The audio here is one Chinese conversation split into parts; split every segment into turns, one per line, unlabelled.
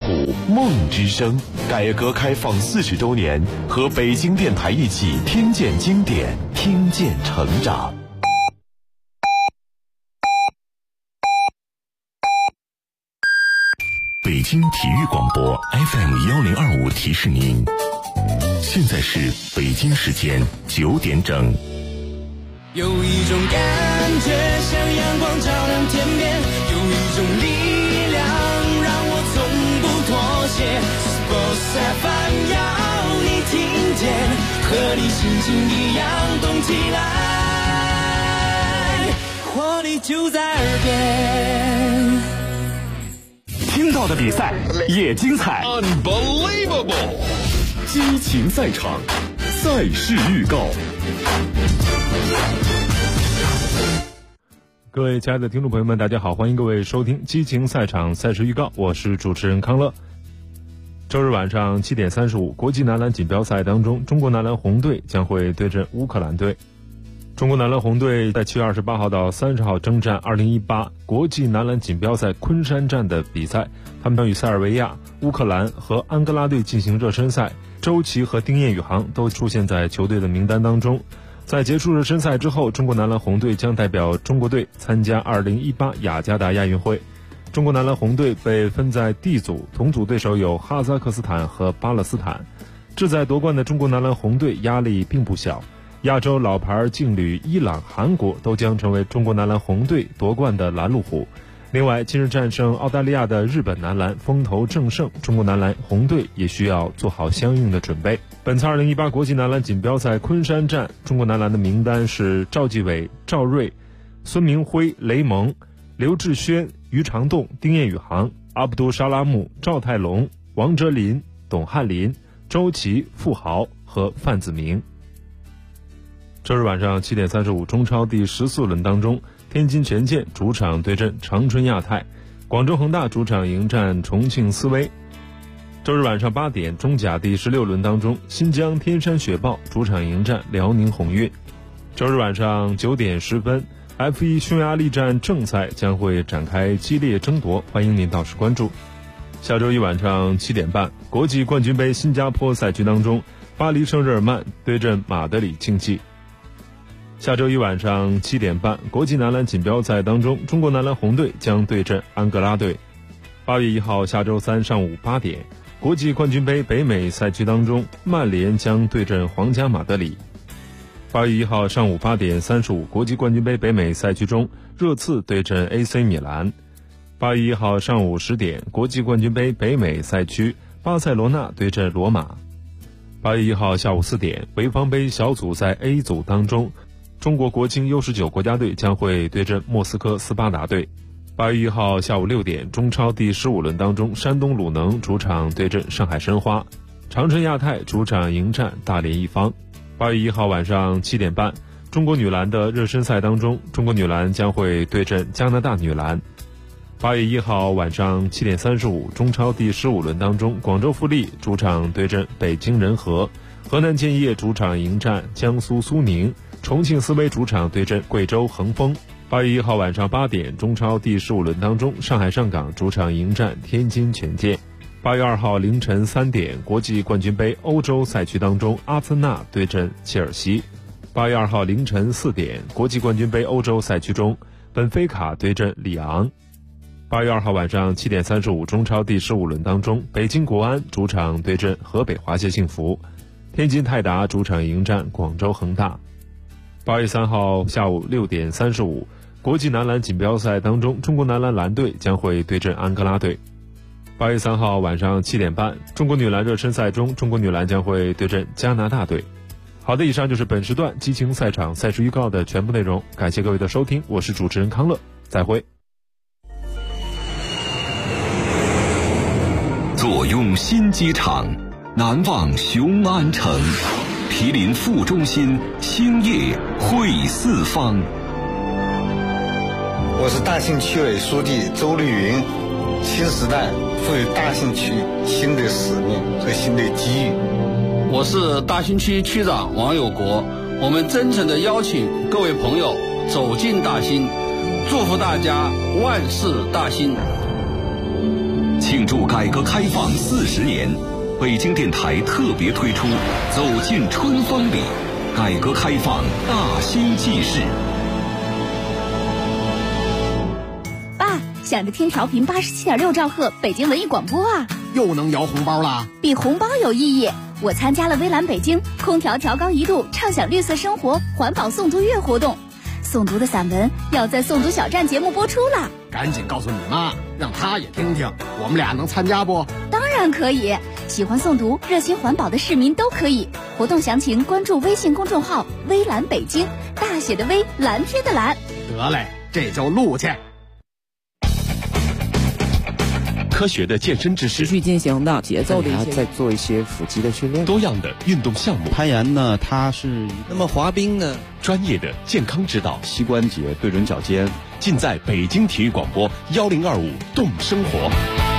土梦之声，改革开放40周年，和北京电台一起听见经典，听见成长。北京体育广播 FM1025提示您，现在是北京时间9点整。
有一种感觉像阳光照亮天边，有一种力量让我从不妥协。Sports FM 要你听见，和你心情一样动起来，活力就在耳边。
听到的比赛也精彩
Unbelievable
激情赛场，赛事预告。
各位亲爱的听众朋友们，大家好，欢迎各位收听激情赛场赛事预告，我是主持人康乐。周日晚上7点35，国际男篮锦标赛当中，中国男篮红队将会对阵乌克兰队。中国男篮红队在7月28号到30号征战2018国际男篮锦标赛昆山站的比赛，他们将与塞尔维亚、乌克兰和安哥拉队进行热身赛。周琦和丁彦雨航都出现在球队的名单当中。在结束热身赛之后，中国男篮红队将代表中国队参加2018雅加达亚运会。中国男篮红队被分在 D 组，同组对手有哈萨克斯坦和巴勒斯坦。志在夺冠的中国男篮红队压力并不小，亚洲老牌劲旅伊朗、韩国都将成为中国男篮红队夺冠的拦路虎。另外，近日战胜澳大利亚的日本男篮风头正盛，中国男篮红队也需要做好相应的准备。本次2018国际男篮锦标赛昆山站，中国男篮的名单是赵继伟、赵睿、孙明辉、雷蒙、刘志轩、于长栋、丁彦雨航、阿卜杜沙拉木、赵泰龙、王哲林、董翰林、周琦、傅豪和范子铭。周日晚上7点35，中超第14轮当中，天津权健主场对阵长春亚泰，广州恒大主场迎战重庆斯威。周日晚上8点，中甲第16轮当中，新疆天山雪豹主场迎战辽宁宏运。周日晚上9点10分，F1 匈牙利站正赛将会展开激烈争夺，欢迎您到时关注。下周一晚上7点半，国际冠军杯新加坡赛区当中，巴黎圣日耳曼对阵马德里竞技。下周一晚上7点半，国际男篮锦标赛当中，中国男篮红队将对阵安哥拉队。8月1号下周三上午8点，国际冠军杯北美赛区当中，曼联将对阵皇家马德里。8月1号上午8点35，国际冠军杯北美赛区中，热刺对阵 AC 米兰。8月1号上午10点，国际冠军杯北美赛区，巴塞罗那对阵罗马。8月1号下午4点，潍坊杯小组赛 A 组当中，中国国青 U19 国家队将会对阵莫斯科斯巴达队。8月1号下午6点，中超第15轮当中，山东鲁能主场对阵上海申花，长春亚泰主场迎战大连一方。8月1号晚上7点半，中国女篮的热身赛当中，中国女篮将会对阵加拿大女篮。8月1号晚上7点35，中超第15轮当中，广州富力主场对阵北京人和，河南建业主场迎战江苏苏宁，重庆斯威主场对阵贵州恒丰。8月1号晚上8点，中超第15轮当中，上海上港主场迎战天津权健。8月2号凌晨3点，国际冠军杯欧洲赛区当中，阿森纳对阵切尔西。8月2号凌晨4点，国际冠军杯欧洲赛区中，本菲卡对阵里昂。8月2号晚上7点35，中超第15轮当中，北京国安主场对阵河北华夏幸福，天津泰达主场迎战广州恒大。8月3号下午6点35，国际男篮锦标赛当中，中国男篮蓝队将会对阵安哥拉队。8月3号晚上7点半，中国女篮热身赛中，中国女篮将会对阵加拿大队。好的，以上就是本时段激情赛场赛事预告的全部内容，感谢各位的收听，我是主持人康乐，再会。
坐拥新机场，难忘雄安城，毗邻副中心，兴业汇四方。
我是大兴区委书记周绿云。新时代赋予大兴区新的使命和新的机遇。
我是大兴区区长王有国，我们真诚地邀请各位朋友走进大兴，祝福大家万事大兴。
庆祝改革开放40年，北京电台特别推出《走进春风里》，改革开放大兴记事。
爸，想着听调频87.6兆赫北京文艺广播啊，
又能摇红包啦！
比红包有意义。我参加了微蓝北京空调调高1度畅享绿色生活环保诵读月活动，诵读的散文要在诵读小站节目播出了。
赶紧告诉你妈，让她也听听，我们俩能参加不？
当然可以，喜欢诵读热心环保的市民都可以。活动详情关注微信公众号微蓝北京，大写的微，蓝天的蓝。
得嘞，这就录去。
科学的健身知识，
持续进行的节奏的一些，
再做一些腹肌的训练，
多样的运动项目。
攀岩呢，它是
那么滑冰呢？
专业的健康指导，
膝关节对准脚尖，
尽在北京体育广播1025动生活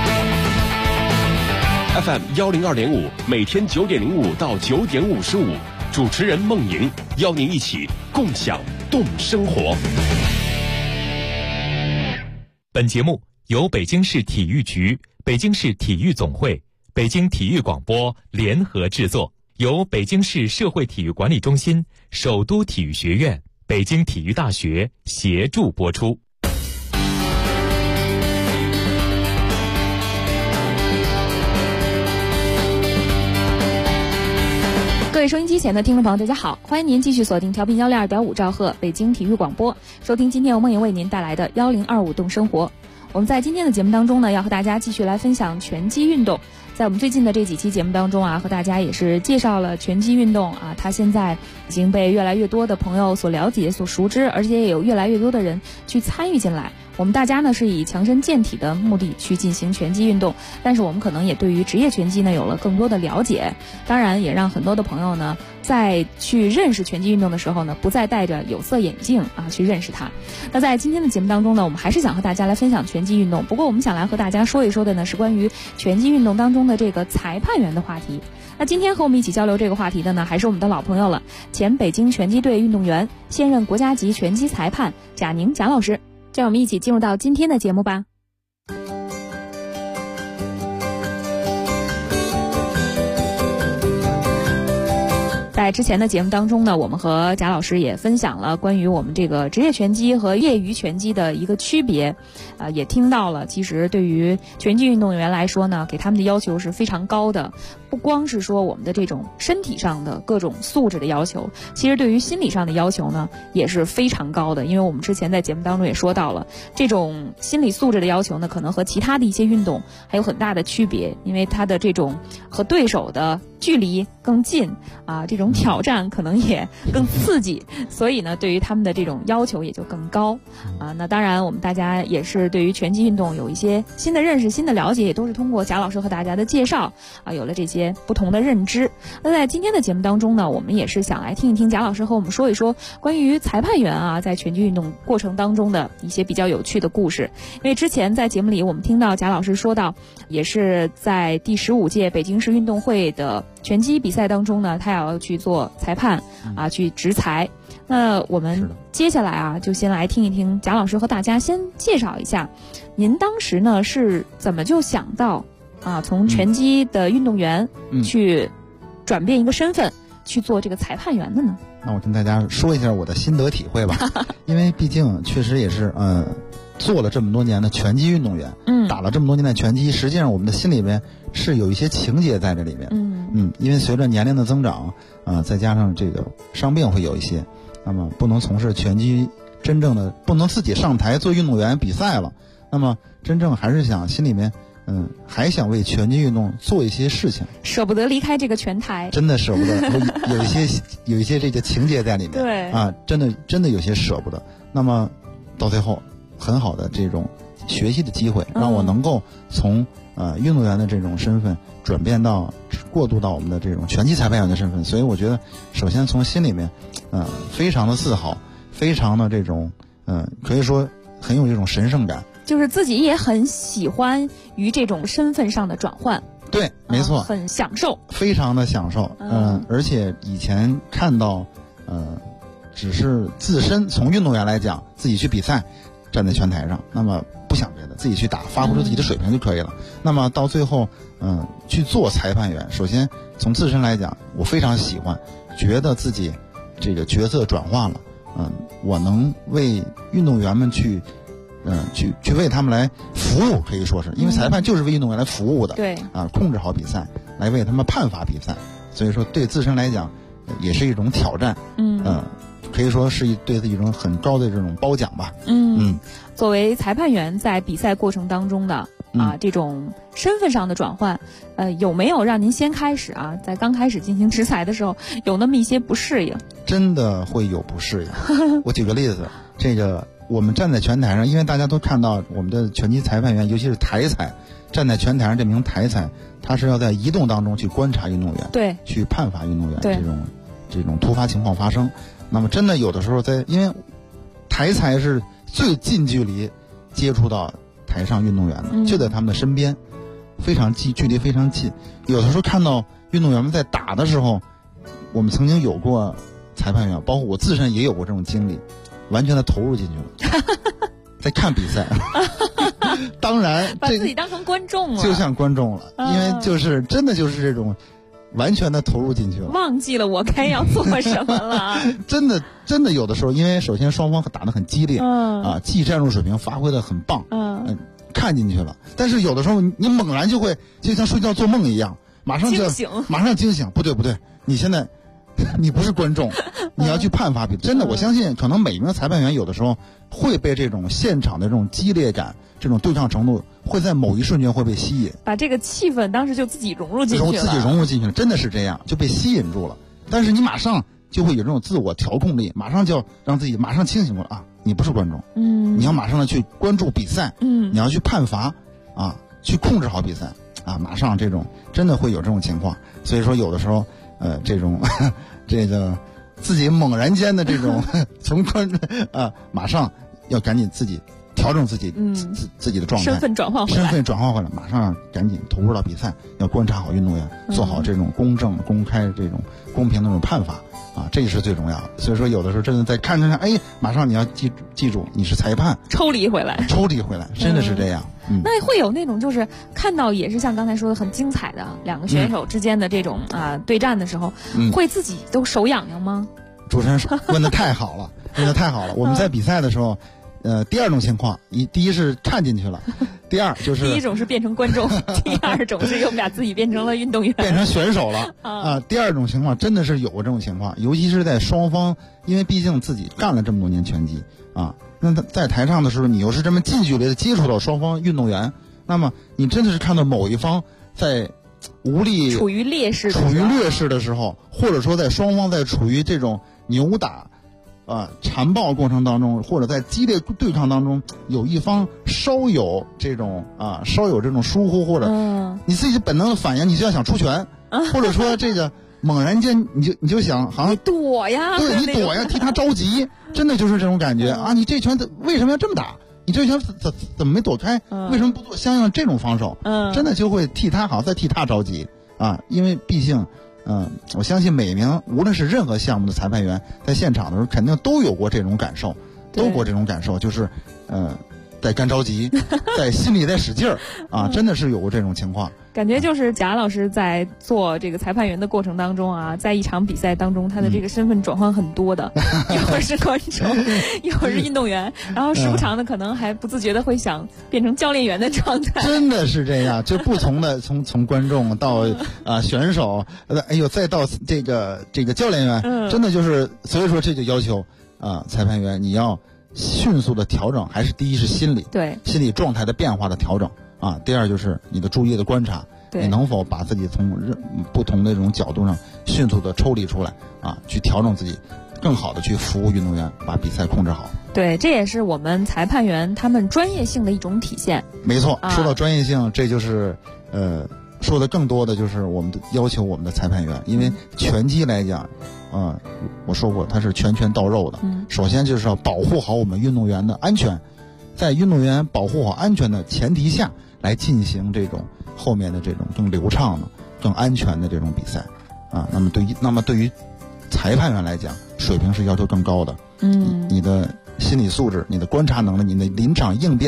FM 102.5，每天9点05到9点55，主持人孟莹邀您一起共享动生活。
本节目由北京市体育局、北京市体育总会、北京体育广播联合制作，由北京市社会体育管理中心、首都体育学院、北京体育大学协助播出。
各位收音机前的听众朋友，大家好，欢迎您继续锁定调频102.5兆赫北京体育广播，收听今天由孟莹为您带来的1025动生活。我们在今天的节目当中呢，要和大家继续来分享拳击运动。在我们最近的这几期节目当中啊，和大家也是介绍了拳击运动啊，它现在已经被越来越多的朋友所了解、所熟知，而且也有越来越多的人去参与进来。我们大家呢是以强身健体的目的去进行拳击运动，但是我们可能也对于职业拳击呢有了更多的了解，当然也让很多的朋友呢在去认识拳击运动的时候呢，不再戴着有色眼镜啊去认识它。那在今天的节目当中呢，我们还是想和大家来分享拳击运动，不过我们想来和大家说一说的呢是关于拳击运动当中的这个裁判员的话题。那今天和我们一起交流这个话题的呢，还是我们的老朋友了，前北京拳击队运动员，现任国家级拳击裁判贾宁贾老师。让我们一起进入到今天的节目吧。在之前的节目当中呢，我们和贾老师也分享了关于我们这个职业拳击和业余拳击的一个区别，也听到了其实对于拳击运动员来说呢，给他们的要求是非常高的，不光是说我们的这种身体上的各种素质的要求，其实对于心理上的要求呢也是非常高的。因为我们之前在节目当中也说到了，这种心理素质的要求呢，可能和其他的一些运动还有很大的区别，因为它的这种和对手的距离更近啊，这种挑战可能也更刺激，所以呢，对于他们的这种要求也就更高啊。那当然，我们大家也是对于拳击运动有一些新的认识、新的了解，也都是通过贾老师和大家的介绍啊，有了这些不同的认知。那在今天的节目当中呢，我们也是想来听一听贾老师和我们说一说关于裁判员啊，在拳击运动过程当中的一些比较有趣的故事。因为之前在节目里我们听到贾老师说到，也是在第15届北京市运动会的拳击比赛当中呢，他也要去做裁判啊，去执裁。那我们接下来啊，就先来听一听贾老师和大家先介绍一下，您当时呢是怎么就想到啊，从拳击的运动员去转变一个身份，去做这个裁判员的呢？
那我跟大家说一下我的心得体会吧，因为毕竟确实也是做了这么多年的拳击运动员，打了这么多年的拳击，实际上我们的心里边是有一些情节在这里面，因为随着年龄的增长，再加上这个伤病会有一些，那么不能从事拳击，真正的不能自己上台做运动员比赛了，那么真正还是想心里面还想为拳击运动做一些事情，舍不得离开这个拳台，真的舍不得，有一些这个情节在里面，对啊，真的有些舍不得。那么到最后，很好的这种学习的机会，让我能够从运动员的这种身份转变到过渡到我们的这种拳击裁判员的身份，所以我觉得首先从心里面非常的自豪，非常的这种可以说很有一种神圣感，就是自己也很喜欢于这种身份上的转换。对，没错，很享受，非常的享受。而且以前看到只是自身从运动员来讲，自己去比赛站在拳台上，那么不想别的，自己去打，发挥出自己的水平就可以了。那么到最后，去做裁判员，首先从自身来讲，我非常喜欢，觉得自己这个角色转换了，我能为运动员们去为他们来服务，可以说是，因为裁判就是为运动员来服务的，
对
控制好比赛，来为他们判罚比赛，所以说对自身来讲也是一种挑战，可以说是对自己一种很高的这种褒奖吧。
作为裁判员在比赛过程当中的这种身份上的转换，有没有让您先开始在刚开始进行执裁的时候有那么一些不适应？
真的会有不适应。我举个例子，这个我们站在拳台上，因为大家都看到我们的拳击裁判员，尤其是台裁，站在拳台上这名台裁，他是要在移动当中去观察运动员，
对，
去判罚运动员这种突发情况发生。那么真的有的时候因为台裁是最近距离接触到台上运动员的，就在他们的身边，非常近，距离非常近。有的时候看到运动员们在打的时候，我们曾经有过裁判员，包括我自身也有过这种经历，完全的投入进去了，在看比赛。当然
把自己当成观众了，
就像观众了，因为就是真的就是这种完全的投入进去了，
忘记了我该要做什么了。
真的有的时候，因为首先双方打得很激烈，技战术水平发挥得很棒，看进去了。但是有的时候你猛然就会就像睡觉做梦一样，马上惊醒，不对，你现在你不是观众，你要去判罚比。真的，我相信可能每一名裁判员有的时候会被这种现场的这种激烈感，这种对抗程度，会在某一瞬间会被吸引，
把这个气氛当时就自己融入进去了，
真的是这样，就被吸引住了。但是你马上就会有这种自我调控力，马上就要让自己马上清醒过来你不是观众，你要马上的去关注比赛，你要去判罚去控制好比赛马上这种真的会有这种情况。所以说有的时候这种这个自己猛然间的这种从马上要赶紧自己调整自己自己的状态，
身份转换回
来，马上赶紧投入到比赛，要观察好运动员，做好这种公正、公开、这种公平的这种判罚这个是最重要的。所以说有的时候真的在看着马上你要记住你是裁判，
抽离回来，
真的是这样。
那会有那种就是看到也是像刚才说的很精彩的两个选手之间的这种对战的时候，会自己都手痒痒吗？
主持人问得太好了，我们在比赛的时候。第二种情况，第一是看进去了，第二就是
第一种是变成观众，第二种是又把自己变成了运动员，
变成选手了第二种情况真的是有过这种情况，尤其是在双方，因为毕竟自己干了这么多年拳击那在台上的时候，你又是这么近距离的接触到双方运动员，那么你真的是看到某一方在无力、
处于劣势
的时候，或者说在双方在处于这种扭打。缠抱过程当中，或者在激烈对抗当中，有一方稍有这种疏忽，或者你自己本能的反应，你就要想出拳，或者说这个猛然间你就想好像
躲呀，
对，你躲呀，替他着急，真的就是这种感觉你这拳为什么要这么打？你这拳怎么没躲开？为什么不做相应的这种防守？真的就会替他着急因为毕竟。我相信每一名无论是任何项目的裁判员，在现场的时候肯定都有过这种感受，就是在干着急，在心里在使劲儿真的是有过这种情况。
感觉就是贾老师在做这个裁判员的过程当中在一场比赛当中，他的这个身份转换很多的，一会儿是观众，一会儿是运动员，然后时不常的可能还不自觉的会想变成教练员的状态。
真的是这样，就不同的从观众到选手，再到这个教练员，真的就是所以说这就要求裁判员你要迅速的调整，还是第一是心理状态的变化的调整第二就是你的注意的观察，你能否把自己从不同的这种角度上迅速的抽离出来去调整自己，更好的去服务运动员，把比赛控制好。
对，这也是我们裁判员他们专业性的一种体现。
没错，说到专业性，这就是说的更多的就是我们的要求我们的裁判员，因为拳击来讲我说过它是拳拳到肉的，首先就是要保护好我们运动员的安全，在运动员保护好安全的前提下来进行这种后面的这种更流畅的、更安全的这种比赛那么对于裁判员来讲，水平是要求更高的。你的心理素质、你的观察能力、你的临场应变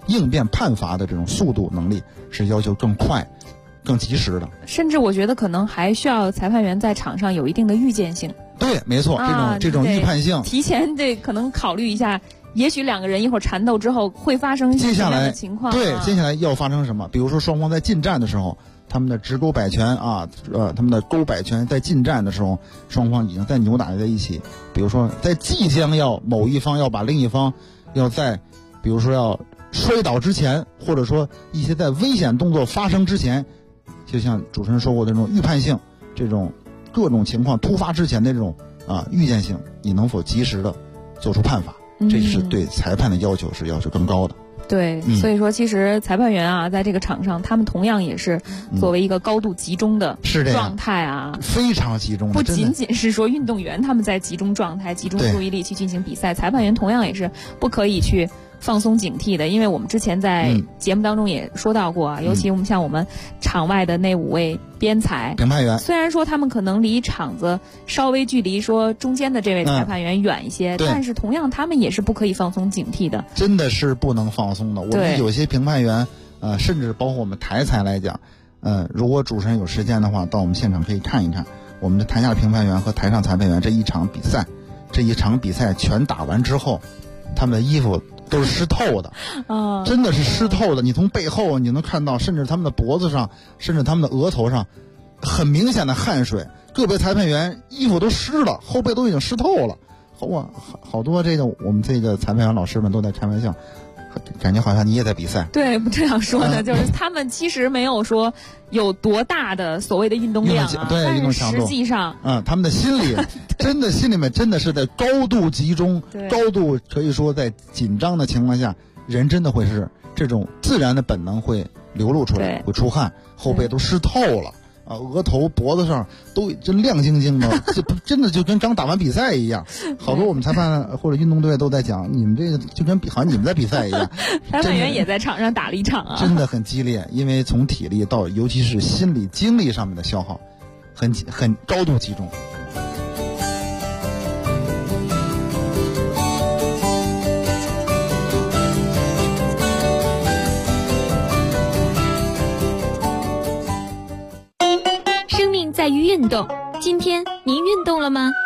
应变判罚的这种速度能力是要求更快、更及时的。
甚至我觉得可能还需要裁判员在场上有一定的预见性。
对，没错，这种预判性，
提前可能考虑一下，也许两个人一会儿缠斗之后会发生什么样的情况。
对，接下来要发生什么？比如说双方在近战的时候，他们的直勾摆拳他们的勾摆拳在近战的时候，双方已经在扭打在一起。比如说在即将要某一方要把另一方要在，比如说要摔倒之前，或者说一些在危险动作发生之前，就像主持人说过的这种预判性，这种各种情况突发之前的这种预见性，你能否及时的做出判罚？这是对裁判的要求是要求更高的。
对，所以说其实裁判员在这个场上，他们同样也是作为一个高度集中的状态
非常集中的。
不仅仅是说运动员他们在集中状态、集中注意力去进行比赛，裁判员同样也是不可以去放松警惕的。因为我们之前在节目当中也说到过尤其我们像我们场外的那5位编裁
评判员，
虽然说他们可能离场子稍微距离说中间的这位裁判员远一些，但是同样他们也是不可以放松警惕的，
真的是不能放松的。我们有些评判员甚至包括我们台裁来讲，如果主持人有时间的话，到我们现场可以看一看我们的台下评判员和台上裁判员这一场比赛全打完之后，他们的衣服都是湿透的，真的是湿透的。你从背后你能看到，甚至他们的脖子上，甚至他们的额头上，很明显的汗水。个别裁判员衣服都湿了，后背都已经湿透了。好多我们这个裁判员老师们都在开玩笑，感觉好像你也在比赛。
对，不这样说的，就是他们其实没有说有多大的所谓的运动量
对，运动强度。
实际上，
他们的心里面真的是在高度集中，高度可以说在紧张的情况下，人真的会是这种自然的本能会流露出来，会出汗，后背都湿透了。额头、脖子上都真亮晶晶的，这真的就跟刚打完比赛一样。好多我们裁判或者运动队都在讲，你们这个就跟好像你们在比赛一样。
裁判员也在场上打了一场
真的很激烈，因为从体力到尤其是心理、精力上面的消耗，很高度集中。
在于运动，今天您运动了吗？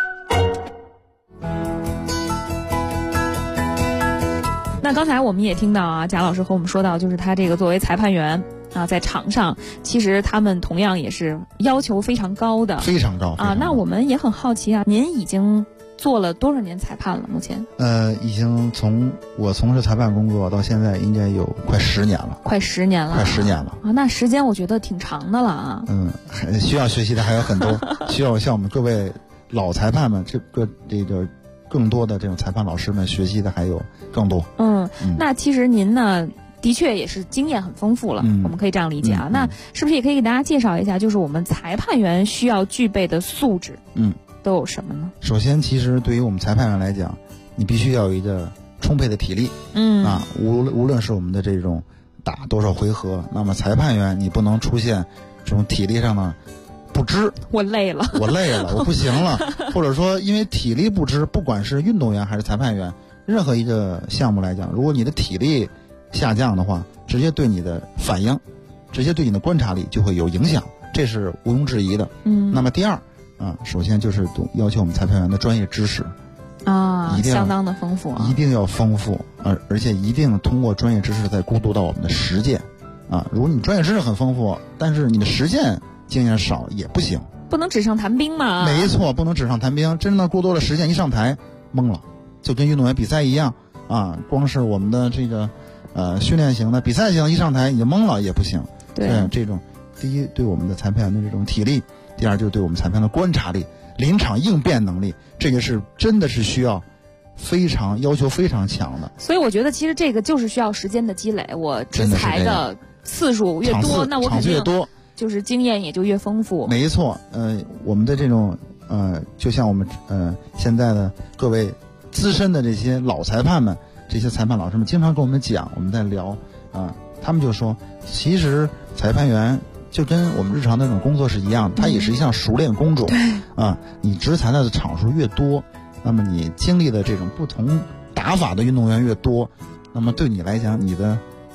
那刚才我们也听到贾老师和我们说到，就是他这个作为裁判员在场上，其实他们同样也是要求非常高的，
非常高
那我们也很好奇您已经做了多少年裁判了？目前
已经从我从事裁判工作到现在，应该有快10年了。
快10年了那时间我觉得挺长的了
需要学习的还有很多，需要向我们各位老裁判们这个更多的这种裁判老师们学习的还有更多。
那其实您呢，的确也是经验很丰富了，我们可以这样理解那是不是也可以给大家介绍一下，就是我们裁判员需要具备的素质都有什么呢？
首先，其实对于我们裁判员来讲，你必须要有一个充沛的体力。无论是我们的这种打多少回合，那么裁判员你不能出现这种体力上的不支。
我累了，
我不行了，或者说因为体力不支，不管是运动员还是裁判员，任何一个项目来讲，如果你的体力下降的话，直接对你的反应，直接对你的观察力就会有影响，这是毋庸置疑的。那么第二。首先就是要求我们裁判员的专业知识
一定相当的丰富
一定要丰富，而且一定通过专业知识再过渡到我们的实践如果你专业知识很丰富，但是你的实践经验少也不行，
不能纸上谈兵嘛。
没错，不能纸上谈兵，真的过多的实践一上台懵了，就跟运动员比赛一样光是我们的这个训练型的比赛型一上台你就懵了也不行。
对，
这种第一对我们的裁判员的这种体力，第二就是对我们裁判的观察力、临场应变能力，这个是真的是需要要求非常强的。
所以我觉得其实这个就是需要时间的积累，我执裁的次数越多，那我肯定就是经验也就越丰富。
没错，我们的这种就像我们现在的各位资深的这些老裁判们，这些裁判老师们经常跟我们讲，我们在聊他们就说，其实裁判员就跟我们日常那种工作是一样的，它也是一项熟练工种。你执裁的场数越多，那么你经历的这种不同打法的运动员越多，那么对你来讲，你的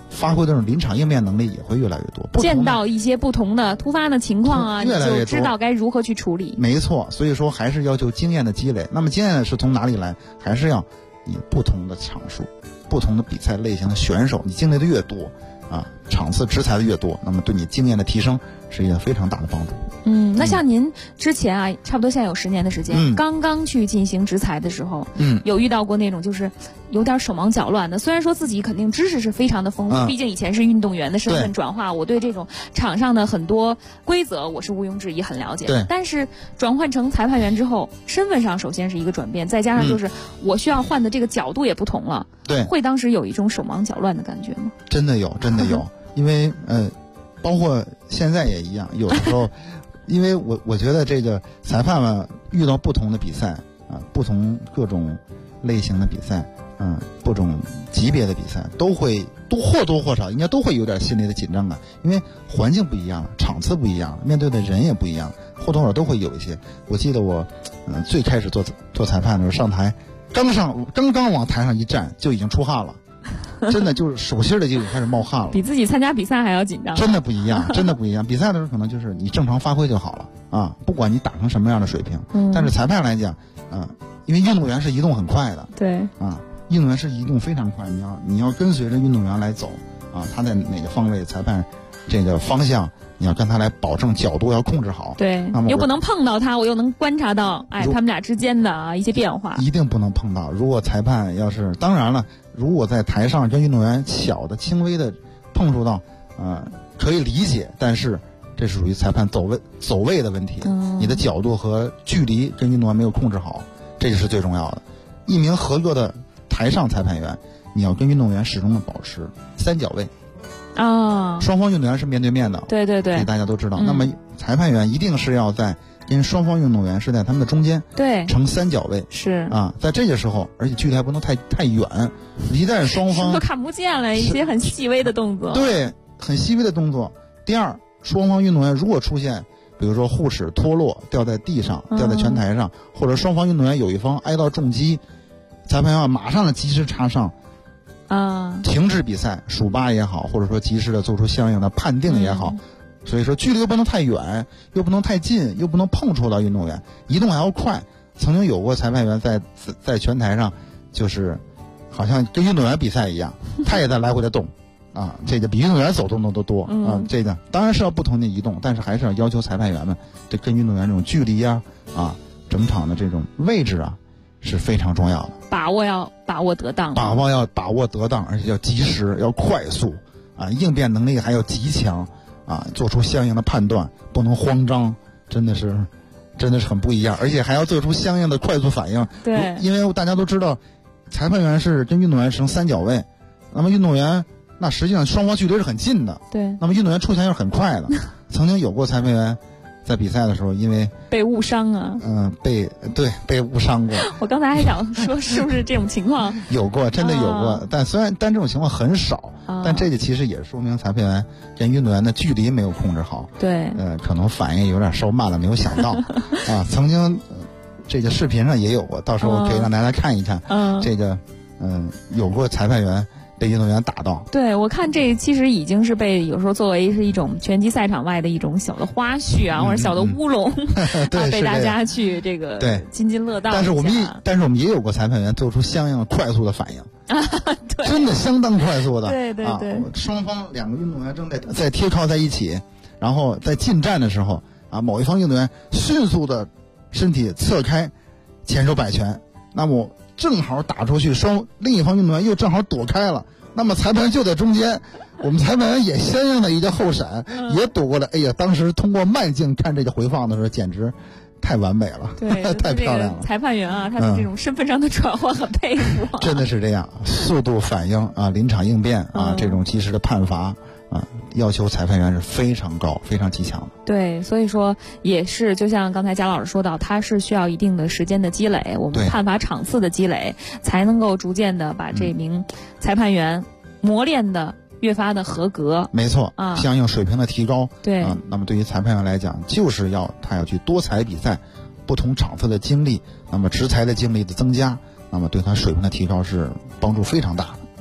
发挥的这种临场应变能力也会越来越多。
见到一些不同的突发的情况啊，
越来越多，
你就知道该如何去处理。
没错，所以说还是要求经验的积累。那么经验是从哪里来？还是要以不同的场数、不同的比赛类型的选手，你经历的越多啊，场次执裁的越多，那么对你经验的提升是一个非常大的帮助。
那像您之前啊，差不多现在有10年的时间，刚刚去进行执裁的时候，有遇到过那种就是有点手忙脚乱的。虽然说自己肯定知识是非常的丰富，毕竟以前是运动员的身份转化，我对这种场上的很多规则我是毋庸置疑很了解的。但是转换成裁判员之后，身份上首先是一个转变，再加上就是我需要换的这个角度也不同了。
对，
会当时有一种手忙脚乱的感觉吗？
真的有，真的有，因为包括现在也一样，有的时候。因为我觉得这个裁判们遇到不同的比赛啊，不同各种类型的比赛，不同级别的比赛，都会或多或少应该都会有点心理的紧张感，因为环境不一样，场次不一样，面对的人也不一样，或多或少都会有一些。我记得我最开始做裁判的时候，上台刚刚往台上一站就已经出汗了。真的就是手心里就已经开始冒汗了，
比自己参加比赛还要紧张。
真的不一样，真的不一样。比赛的时候可能就是你正常发挥就好了啊，不管你打成什么样的水平。但是裁判来讲，因为运动员是移动很快的，
对
啊，运动员是移动非常快，你要跟随着运动员来走啊，他在哪个方位，裁判这个方向。你要跟他来保证角度要控制好，
对，又不能碰到他，我又能观察到，他们俩之间的一些变化，
一定不能碰到。如果裁判要是，当然了，如果在台上跟运动员小的轻微的碰触到，可以理解，但是这是属于裁判走位的问题，你的角度和距离跟运动员没有控制好，这就是最重要的。一名合格的台上裁判员，你要跟运动员始终的保持3角位。双方运动员是面对面的，
对对对，
这大家都知道。那么裁判员一定是要在跟双方运动员是在他们的中间，
对，
呈3角位，
是
啊，在这个时候，而且距离还不能太远，一旦双方
都看不见了，一些很细微的动作，
对，很细微的动作。第二，双方运动员如果出现，比如说护齿脱落，掉在地上，掉在拳台上，或者双方运动员有一方挨到重击，裁判要马上及时插上。停止比赛，数8也好，或者说及时的做出相应的判定也好，所以说距离又不能太远，又不能太近，又不能碰触到运动员，移动还要快。曾经有过裁判员在拳台上，就是好像跟运动员比赛一样，他也在来回的动，这个比运动员走动的都多啊。这个当然是要不同的移动，但是还是要要求裁判员们这跟运动员这种距离整场的这种位置是非常重要的，
把握得当，
把握得当，而且要及时，要快速应变能力还要极强做出相应的判断，不能慌张，真的是很不一样，而且还要做出相应的快速反应。
对，
因为大家都知道，裁判员是跟运动员呈3角位，那么运动员那实际上双方距离是很近的，
对，
那么运动员出拳是很快的。曾经有过裁判员在比赛的时候，因为
被误伤
被误伤过。
我刚才还想说，是不是这种情况？
有过，真的有过，但这种情况很少，但这个其实也说明裁判员跟运动员的距离没有控制好。
对，
可能反应有点稍慢了，没有想到曾经这个视频上也有过，到时候可以让大家看一看。这个有过裁判员被运动员打到。
对，我看这其实已经是被有时候作为是一种拳击赛场外的一种小的花絮或者小的乌龙，被大家去这个津津乐道。
但是我们也有过裁判员做出相应快速的反应，
对，
真的相当快速的。
对对对，
双方2个运动员正在贴靠在一起，然后在近战的时候某一方运动员迅速的身体侧开，前手摆拳，那么正好打出去，另一方运动员又正好躲开了，那么裁判就在中间，我们裁判员也相应的一个后闪，也躲过来。哎呀，当时通过慢镜看这个回放的时候，简直太完美了，
对，
太漂亮了。
裁判员他的这种身份上的转换很佩服，
真的是这样，速度反应临场应变这种及时的判罚要求裁判员是非常高、非常极强的。
对，所以说也是，就像刚才贾老师说到，他是需要一定的时间的积累，我们判罚场次的积累，才能够逐渐的把这名裁判员磨练的越发的合格。
没错相应水平的提高。
对
那么对于裁判员来讲，就是他要去多裁比赛，不同场次的经历，那么执裁的经历的增加，那么对他水平的提高是帮助非常大的。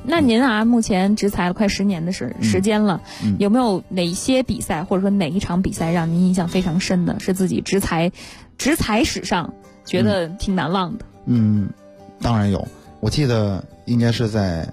那您目前执裁了快10年的时间了，有没有哪些比赛或者说哪一场比赛让您印象非常深的，是自己执裁史上觉得挺难忘的？
当然有，我记得应该是在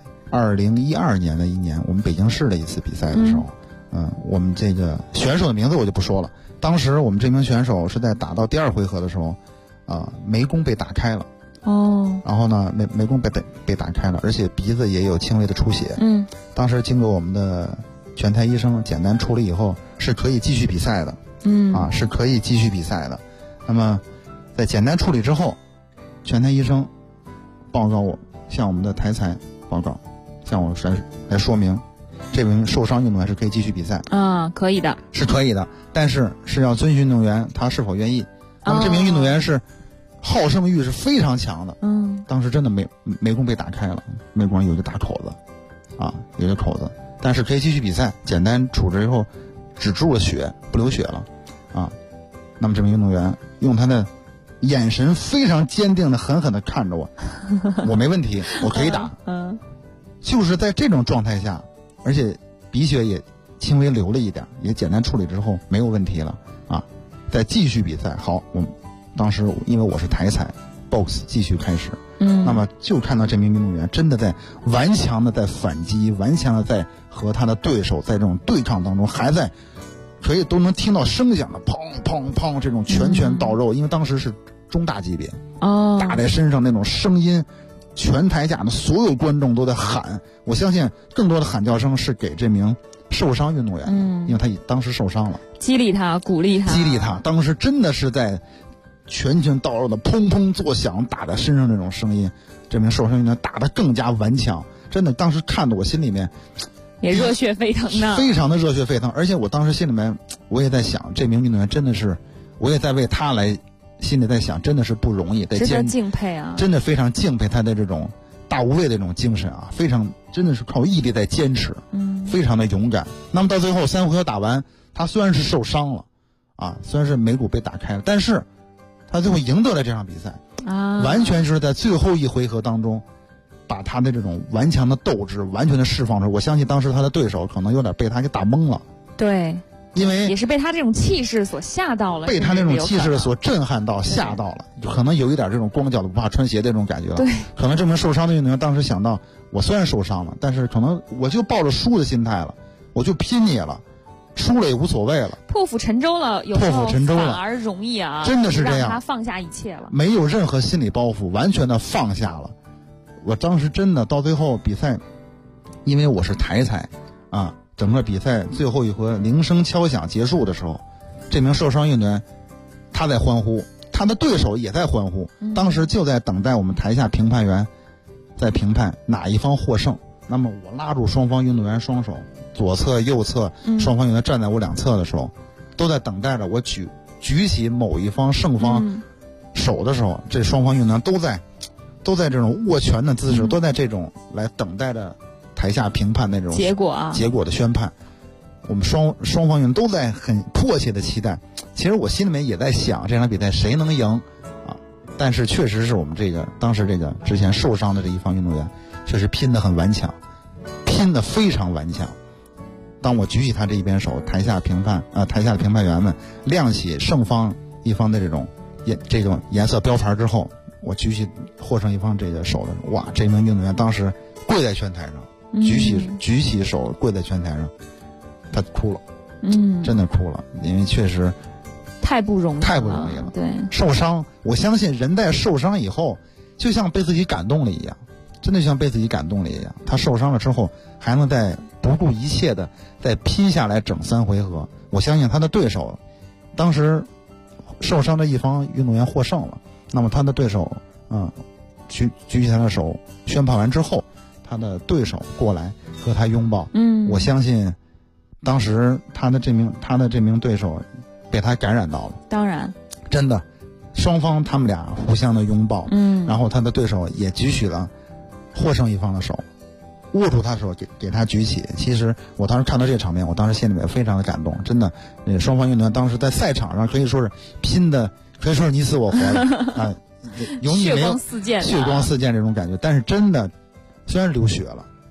2012年的一年，我们北京市的一次比赛的时候，我们这个选手的名字我就不说了。当时我们这名选手是在打到第2回合的时候，眉弓被打开了。然后呢，眉弓被打开了，而且鼻子也有轻微的出血。当时经过我们的全台医生简单处理以后，是可以继续比赛的。是可以继续比赛的。那么在简单处理之后，全台医生报告我，向我们的台裁报告，向我来说明，这名受伤运动员是可以继续比赛。
可以的，
是可以的，但是要遵循运动员他是否愿意。那么这名运动员是好胜欲是非常强的。当时真的眉弓被打开了，眉弓上有一个大口子，有一个口子，但是可以继续比赛。简单处置以后，止住了血，不流血了。那么这名运动员用他的眼神非常坚定的狠狠的看着我，我没问题，我可以打。就是在这种状态下，而且鼻血也轻微流了一点，也简单处理之后没有问题了再继续比赛。好，当时因为我是台裁 box 继续开始。那么就看到这名运动员真的在顽强的在反击，顽强的在和他的对手在这种对抗当中，还在可以都能听到声响的砰砰砰这种拳拳到肉。因为当时是中大级别，打在身上那种声音，全台下的所有观众都在喊。我相信更多的喊叫声是给这名受伤运动员，因为他当时受伤了，
激励他，鼓励他。
当时真的是在拳拳到肉的砰砰作响，打在身上这种声音，这名受伤运动员打得更加顽强。真的，当时看得我心里面
也热血沸腾呢，
非常的热血沸腾。而且我当时心里面我也在想，这名运动员真的是，我也在为他来心里在想，真的是不容易，
值得敬佩啊！
真的非常敬佩他的这种大无畏的这种精神非常真的是靠毅力在坚持，非常的勇敢。那么到最后3回合打完，他虽然是受伤了虽然是眉骨被打开了，但是他最后赢得了这场比赛完全是在最后1回合当中，把他的这种顽强的斗志完全的释放出来。我相信当时他的对手可能有点被他给打懵了，
对，
因为
也是被他这种气势所吓到了，
被他那种气势所震撼到，吓到了，可能有一点这种光脚的不怕穿鞋的这种感觉了。
对，
可能这名受伤的运动员当时想到，我虽然受伤了，但是可能我就抱着输的心态了，我就拼你了，输了也无所谓了，
破釜沉舟了，有时候反而容易
真的是这样，
让他放下一切了，
没有任何心理包袱，完全的放下了。我当时真的到最后比赛，因为我是台裁整个比赛最后1回合铃声敲响结束的时候，这名受伤运动员他在欢呼，他的对手也在欢呼，当时就在等待我们台下评判员在评判哪一方获胜。那么我拉住双方运动员双手，左侧右侧双方运动员站在我两侧的时候，都在等待着我举起某一方胜方手的时候，这双方运动员都在这种握拳的姿势，都在这种来等待着台下评判那种结果的宣判。我们双方运动员都在很迫切的期待。其实我心里面也在想，这场比赛谁能赢但是确实是我们当时之前受伤的这一方运动员确实拼得很顽强，拼得非常顽强。当我举起他这一边手，台下的评判员们亮起胜方一方的这种颜色标牌之后，我举起获胜一方这个手的，哇！这名运动员当时跪在拳台上，举起手跪在拳台上，他哭了，真的哭了，因为确实
太不容易
了。
对，
受伤，我相信人在受伤以后，就像被自己感动了一样，真的像被自己感动了一样。他受伤了之后，还能再不顾一切的再拼下来整3回合。我相信他的对手，当时受伤的一方运动员获胜了。那么他的对手，举起他的手，宣判完之后，他的对手过来和他拥抱。我相信，当时他的这名对手被他感染到了。当然，真的，双方他们俩互相的拥抱。然后他的对手也举起了获胜一方的手，握住他的手给他举起。其实我当时看到这个场面，我当时心里面非常的感动。真的，双方运动员当时在赛场上可以说是拼的。可以说是你死我活的有你没有血光四溅这种感觉。但是真的，虽然流血了，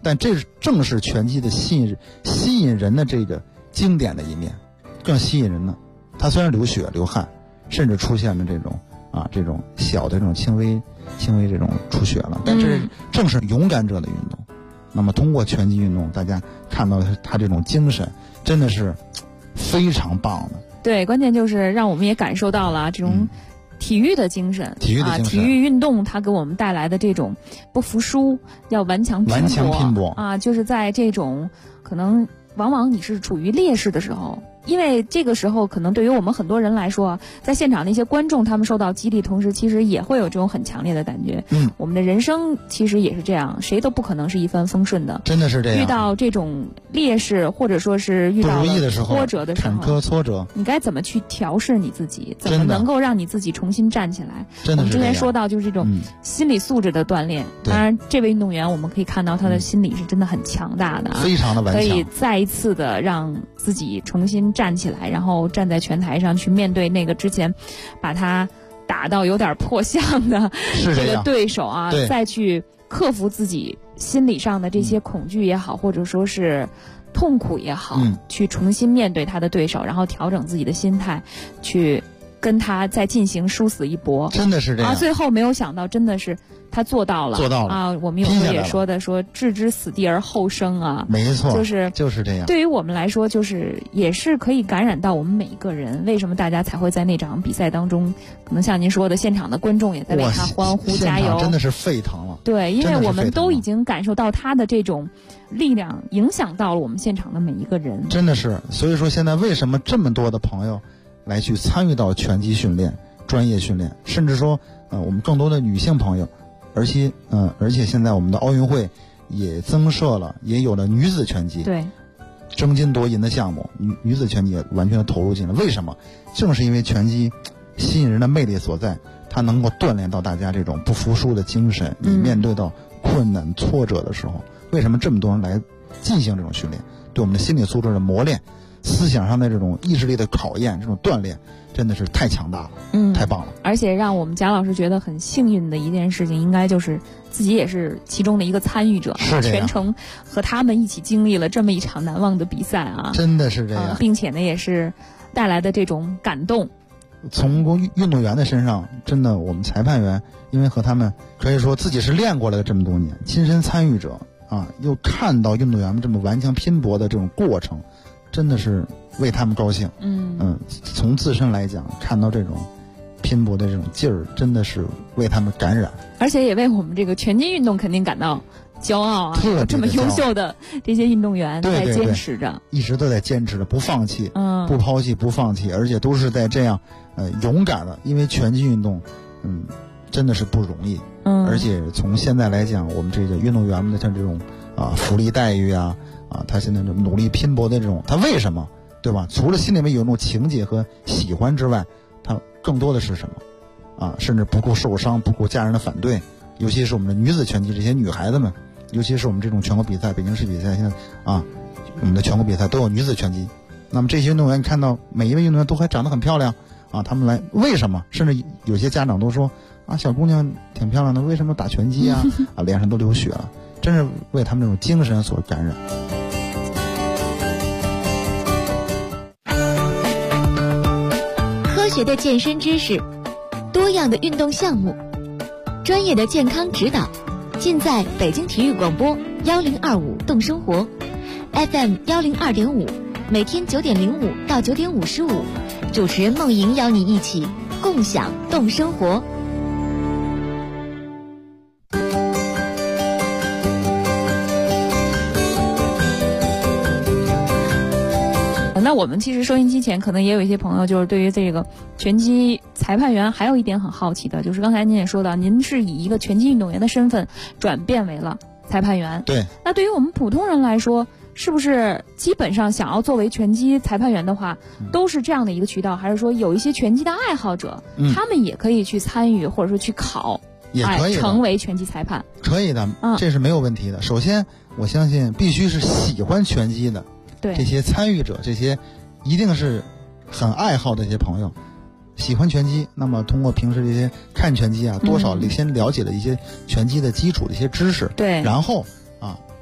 但这正是拳击的吸引人的这个经典的一面，更吸引人呢。他虽然流血流汗，甚至出现了这种小的这种轻微这种出血了，但是正是勇敢者的运动。那么通过拳击运动，大家看到他这种精神真的是非常棒的。
对，关键就是让我们也感受到了这种体育的精神，体育运动它给我们带来的这种不服输，要顽强拼搏啊，就是在这种可能往往你是处于劣势的时候，因为这个时候可能对于我们很多人来说，在现场的一些观众他们受到激励，同时其实也会有这种很强烈的感觉。我们的人生其实也是这样，谁都不可能是一帆风顺的，
真的是这样。
遇到这种劣势或者说是遇到了挫折的时候，
坎坷挫折，
你该怎么去调试你自己，怎么能够让你自己重新站起来？
真的是
我们之前说到就是这种心理素质的锻炼。当然，这位运动员我们可以看到他的心理是真的很强大的，
非常的顽强，
可以再一次的让自己重新站起来，然后站在拳台上去面对那个之前把他打到有点破相的这个对手啊，再去克服自己心理上的这些恐惧也好，或者说是痛苦也好，去重新面对他的对手，然后调整自己的心态，去跟他再进行殊死一搏。
真的是这样。
最后没有想到，真的是他做到了啊！我们有时候也说置之死地而后生啊，
没错，
就是
这样。
对于我们来说，也是可以感染到我们每一个人。为什么大家才会在那场比赛当中，可能像您说的，现场的观众也在为他欢呼加油，
真的是沸腾了。
对，因为我们都已经感受到他的这种力量，影响到了我们现场的每一个人。
真的是，所以说现在为什么这么多的朋友来去参与到拳击训练、专业训练，甚至说我们更多的女性朋友。而且现在我们的奥运会也增设了，也有了女子拳击，
对，
争金夺银的项目，女子拳击也完全的投入进来。为什么？正是因为拳击吸引人的魅力所在，它能够锻炼到大家这种不服输的精神。你面对到困难挫折的时候，为什么这么多人来进行这种训练？对我们的心理素质的磨练，思想上的这种意志力的考验，这种锻炼。真的是太强大了，太棒了。
而且让我们贾老师觉得很幸运的一件事情，应该就是自己也是其中的一个参与者，全程和他们一起经历了这么一场难忘的比赛啊！
真的是这样，
并且呢，也是带来的这种感动。
从运动员的身上，真的，我们裁判员因为和他们可以说自己是练过来的这么多年，亲身参与者啊，又看到运动员们这么顽强拼搏的这种过程，真的是为他们高兴。从自身来讲，看到这种拼搏的这种劲儿，真的是为他们感染，
而且也为我们这个拳击运动肯定感到骄傲啊！有这么优秀的这些运动员在坚持着，
一直都在坚持着，不放弃，不抛弃，不放弃，而且都是在这样勇敢的，因为拳击运动，真的是不容易。而且从现在来讲，我们这个运动员们的像这种福利待遇啊，他现在这种努力拼搏的这种，他为什么？对吧？除了心里面有那种情结和喜欢之外，他更多的是什么？甚至不顾受伤，不顾家人的反对，尤其是我们的女子拳击这些女孩子们，尤其是我们这种全国比赛，北京市比赛，现在我们的全国比赛都有女子拳击。那么这些运动员看到每一位运动员都还长得很漂亮他们来为什么？甚至有些家长都说小姑娘挺漂亮的，为什么打拳击啊？脸上都流血了，真是为他们这种精神所感染。
科学的健身知识，多样的运动项目，专业的健康指导，尽在北京体育广播1025动生活 FM 102.5，每天9点05到9点55，主持人梦莹邀你一起共享动生活。
那我们其实收音机前可能也有一些朋友，就是对于这个拳击裁判员还有一点很好奇的，就是刚才您也说到，您是以一个拳击运动员的身份转变为了裁判员。
对。
那对于我们普通人来说，是不是基本上想要作为拳击裁判员的话，都是这样的一个渠道，还是说有一些拳击的爱好者，他们也可以去参与或者说去考，
也可以
成为拳击裁判？
可以的，这是没有问题的。首先，我相信必须是喜欢拳击的。
对，
这些参与者，这些一定是很爱好的一些朋友，喜欢拳击。那么通过平时这些看拳击多少先了解了一些拳击的基础的一些知识，
对，
然后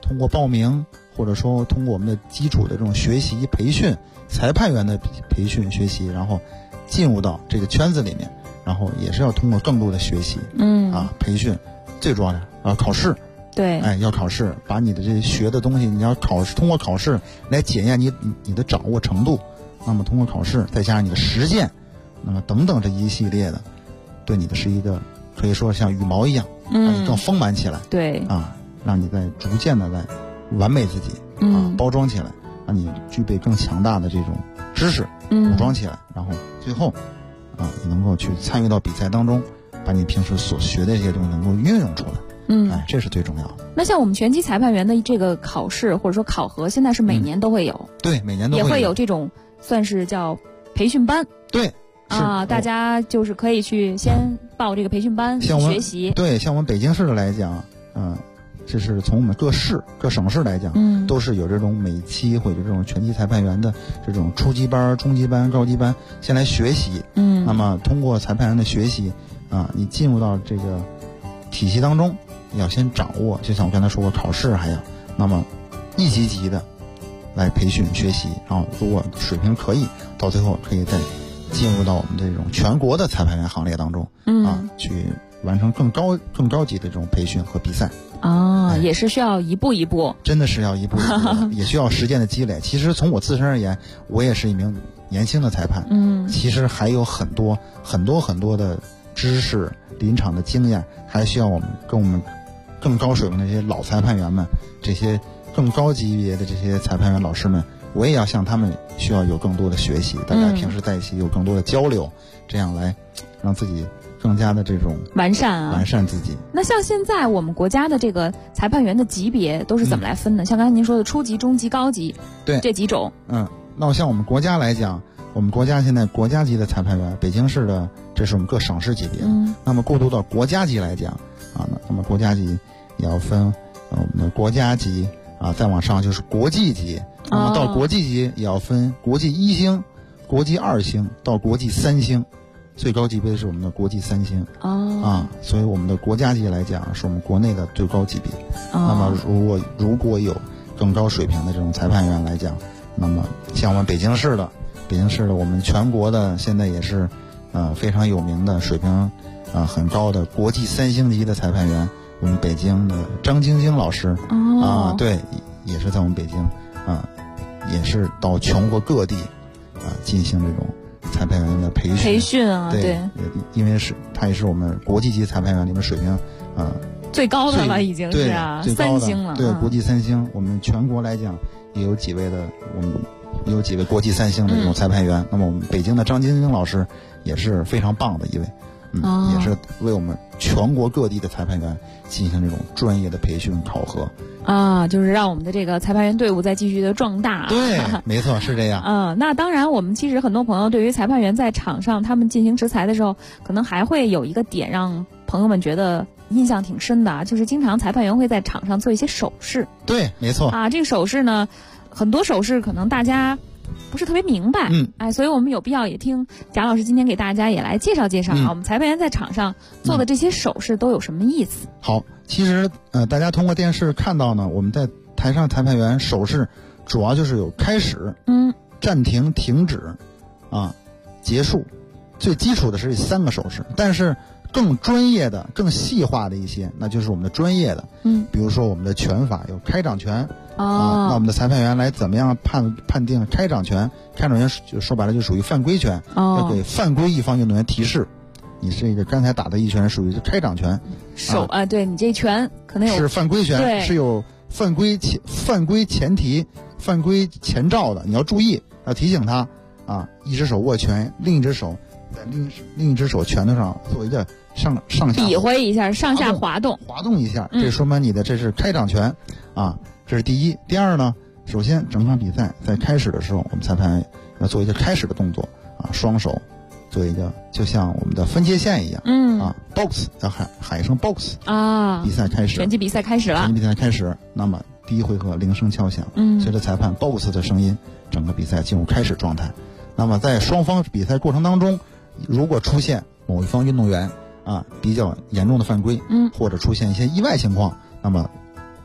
通过报名，或者说通过我们的基础的这种学习培训，裁判员的培训学习，然后进入到这个圈子里面，然后也是要通过更多的学习，培训，最主要的考试。
对，
要考试，把你的这些学的东西，你要考试，通过考试来检验你的掌握程度。那么通过考试，再加上你的实践，那么等等这一系列的，对你的是一个可以说像羽毛一样，让你更丰满起来。
对，
让你在逐渐的在完美自己，包装起来，让你具备更强大的这种知识，武装起来，然后最后，你能够去参与到比赛当中，把你平时所学的这些东西能够运用出来。这是最重要的。
那像我们拳击裁判员的这个考试或者说考核，现在是每年都会有。
对，每年都会有。
也会有这种算是叫培训班。
对。
大家就是可以去先报这个培训班去学习。
对，像我们北京市的来讲，这是从我们各省市来讲，都是有这种每期会有这种拳击裁判员的这种初级班、中级班、高级班，先来学习。那么通过裁判员的学习，你进入到这个体系当中，要先掌握，就像我刚才说过，考试还要那么一级级的来培训学习，然后如果水平可以，到最后可以再进入到我们这种全国的裁判员行列当中，去完成更高级的这种培训和比赛。
也是需要一步一步，
真的是要一步一步的也需要时间的积累。其实从我自身而言，我也是一名年轻的裁判，其实还有很多的知识、临场的经验，还需要我们更高水平的这些老裁判员们，这些更高级别的这些裁判员老师们，我也要向他们需要有更多的学习，大家平时在一起有更多的交流，这样来让自己更加的这种
完善
自己。
那像现在我们国家的这个裁判员的级别都是怎么来分的？像刚才您说的初级、中级、高级，
对
这几种。
那像我们国家来讲，我们国家现在国家级的裁判员，北京市的这是我们各省市级别。那么过渡到国家级来讲，那么国家级也要分我们的国家级再往上就是国际级。那么到国际级也要分国际1星、国际2星到国际3星。最高级别是我们的国际3星所以我们的国家级来讲是我们国内的最高级别。那么如果有更高水平的这种裁判员来讲，那么像我们北京市的我们全国的现在也是非常有名的水平很高的国际3星级的裁判员，我们北京的张晶晶老师对，也是在我们北京也是到全国各地进行这种裁判员的培训对，因为他也是我们国际级裁判员里面水平
最高的了，已经是
最高的
3星了。
对，国际3星，我们全国来讲也有几位国际3星的这种裁判员。那么我们北京的张晶晶老师也是非常棒的一位，也是为我们全国各地的裁判员进行这种专业的培训考核。
就是让我们的这个裁判员队伍再继续的壮大。
对，没错，是这样。
那当然，我们其实很多朋友对于裁判员在场上他们进行执裁的时候，可能还会有一个点让朋友们觉得印象挺深的就是经常裁判员会在场上做一些手势。
对，没错。
这个手势呢，很多手势可能大家不是特别明白，所以我们有必要也听贾老师今天给大家也来介绍介绍我们裁判员在场上做的这些手势都有什么意思。
好，其实大家通过电视看到呢，我们在台上裁判员手势主要就是有开始、暂停、停止结束，最基础的是这3个手势，但是更专业的、更细化的一些，那就是我们的专业的，比如说我们的拳法有开掌拳。那我们的裁判员来怎么样判定开掌拳？开掌拳就说白了就属于犯规拳，要给犯规一方运动员提示，你这个刚才打的一拳属于开掌拳，
对你这拳可能有
是犯规拳，是有犯规前提、犯规前兆的，你要注意，要提醒他一只手握拳，另一只手在另一只手拳头上做一个上下
比划一下，上下滑动
一下，这说明你的这是开掌拳这是第一。第二呢，首先整场比赛在开始的时候，我们裁判要做一个开始的动作双手做一个就像我们的分界线一样box 要喊一声 box 比赛开始，
拳击比赛开始了。
那么第一回合铃声敲响，随着裁判 box 的声音，整个比赛进入开始状态。那么在双方比赛过程当中，如果出现某一方运动员比较严重的犯规，或者出现一些意外情况，那么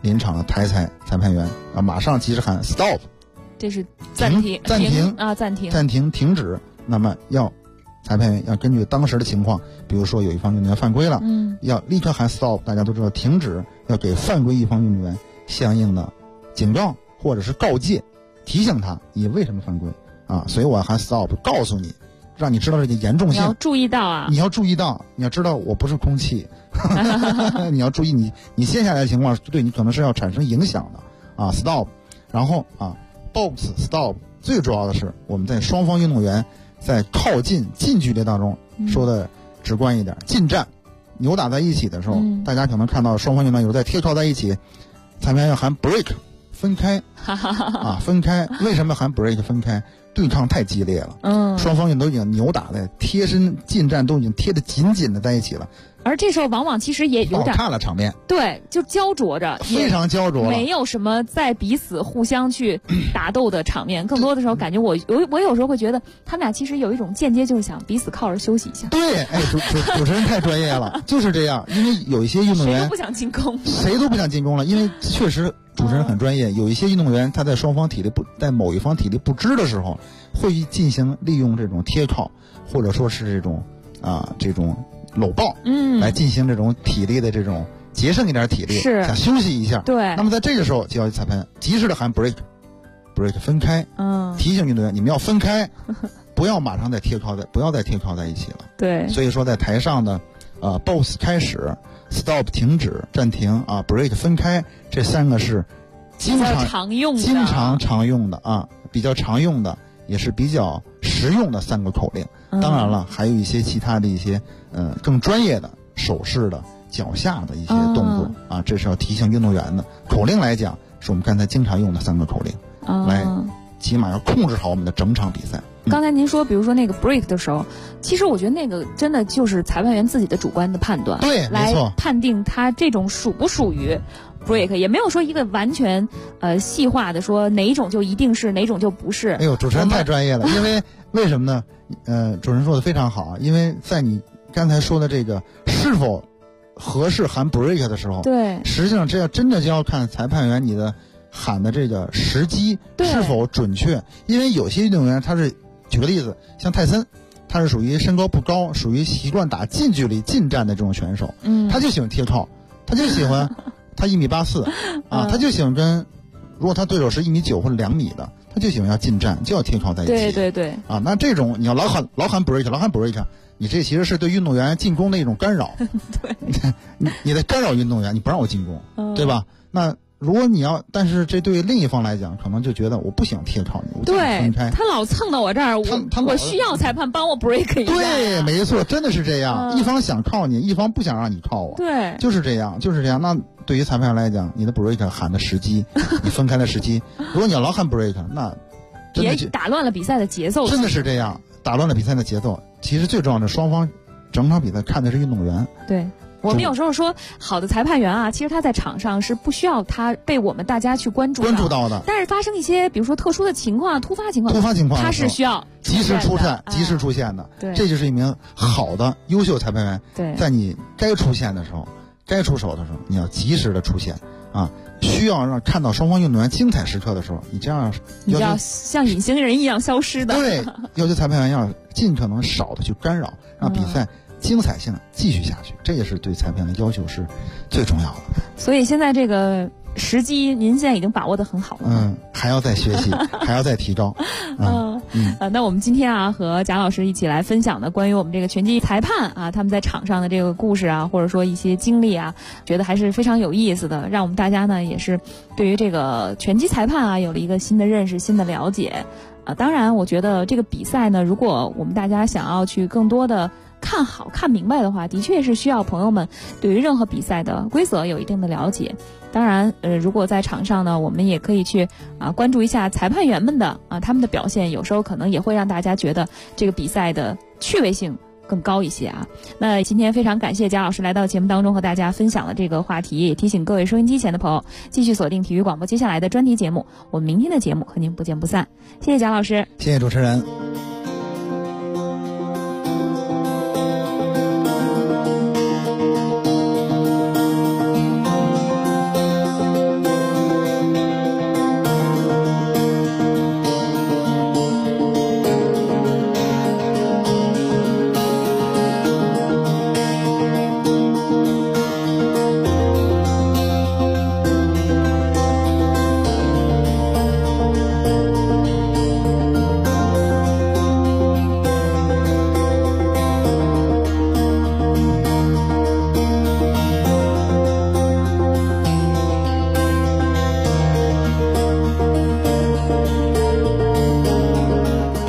临场的台裁判员啊，马上及时喊 stop，
这是暂停啊，暂停
停止。那么裁判员要根据当时的情况，比如说有一方运动员犯规了，要立刻喊 stop。大家都知道停止，要给犯规一方运动员相应的警告或者是告诫，提醒他你为什么犯规啊？所以我要喊 stop， 告诉你，让你知道这个严重性。
你要注意到啊！
你要注意到，你要知道我不是空气，你要注意你接下来的情况对你可能是要产生影响的啊 ！stop， 然后啊 box stop， 最主要的是我们在双方运动员在靠近近距离当中，说的直观一点，近战扭打在一起的时候，大家可能看到双方运动员有在贴靠在一起，裁判要喊 break， 分开啊，分开。为什么喊 break 分开？对抗太激烈了，双方都已经扭打的贴身近战，都已经贴得紧紧的在一起了。
而这时候往往其实也有点
看了场面，
对，就焦灼着，
非常焦灼了，
没有什么在彼此互相去打斗的场面。更多的时候，感觉我有时候会觉得他们俩其实有一种间接就是想彼此靠着休息一下。
对，哎，主持人太专业了，就是这样。因为有一些运动员
谁都不想进攻，
谁都不想进攻了，因为确实主持人很专业。有一些运动员他在在某一方体力不支的时候，会进行利用这种贴靠，或者说是这种搂抱，来进行这种体力的这种节省一点体力，
是
想休息一下。
对。
那么在这个时候，就要裁判及时的喊 break， 分开，提醒运动员你们要分开，不要马上不要再贴靠在一起了。
对。
所以说在台上的box 开始 ，stop 停止暂停啊 ，break 分开，这三个是经常常用的啊，比较常用的，也是比较实用的三个口令。当然了，还有一些其他的一些更专业的手势的脚下的一些动作啊，这是要提醒运动员的。口令来讲，是我们刚才经常用的三个口令，来起码要控制好我们的整场比赛。
刚才您说，比如说那个 break 的时候，其实我觉得那个真的就是裁判员自己的主观的判断，
对，
来判定他这种属不属于 break， 也没有说一个完全细化的说哪一种就一定是，哪种就不是。
哎呦，主持人太专业了，因为为什么呢？主持人说的非常好，因为在你刚才说的这个是否合适喊 break 的时候，
对，
实际上这真的就要看裁判员你的喊的这个时机是否准确。因为有些运动员他是，举个例子，像泰森，他是属于身高不高，属于习惯打近距离近战的这种选手，他就喜欢贴靠，他就喜欢他1.84米啊，他就喜欢如果他对手是1.9米或者2米的，他就喜欢要近战，就要贴靠在一起。
对
啊，那这种你要老喊 break， 你这其实是对运动员进攻的一种干扰。
对，
你在干扰运动员，你不让我进攻，对吧？那如果你要，但是这对另一方来讲，可能就觉得我不想贴靠你，我就分开。
他老蹭到我这儿，我需要裁判帮我 break 一下。
对，没错，真的是这样。一方想靠你，一方不想让你靠我。
对，
就是这样。那对于裁判员来讲，你的 break 喊的时机，你分开的时机，如果你要老喊 break， 那
也打乱了比赛的节奏。
真的是这样，打乱了比赛的节奏。其实最重要的，双方整场比赛看的是运动员。
对。我们有时候说好的裁判员啊，其实他在场上是不需要他被我们大家去关注
到的。
但是发生一些比如说特殊的情况、突发情况，他是需要
及时出现的。
对，
这就是一名好的优秀裁判员。
对，
在你该出现的时候、该出手的时候，你要及时的出现啊。需要让看到双方运动员精彩时刻的时候，你
要像隐形人一样消失的。
对，要求裁判员要尽可能少的去干扰，让比赛精彩性继续下去，这也是对裁判的要求是最重要的。
所以现在这个时机，您现在已经把握得很好了。
还要再学习，还要再提高。
那我们今天啊，和贾老师一起来分享的关于我们这个拳击裁判啊，他们在场上的这个故事啊，或者说一些经历啊，觉得还是非常有意思的，让我们大家呢也是对于这个拳击裁判啊有了一个新的认识、新的了解。当然，我觉得这个比赛呢，如果我们大家想要去更多的看好看明白的话，的确是需要朋友们对于任何比赛的规则有一定的了解。当然如果在场上呢，我们也可以去关注一下裁判员们的他们的表现，有时候可能也会让大家觉得这个比赛的趣味性更高一些啊。那今天非常感谢贾老师来到节目当中和大家分享了这个话题，也提醒各位收音机前的朋友继续锁定体育广播接下来的专题节目，我们明天的节目和您不见不散。谢谢贾老师，
谢谢主持人。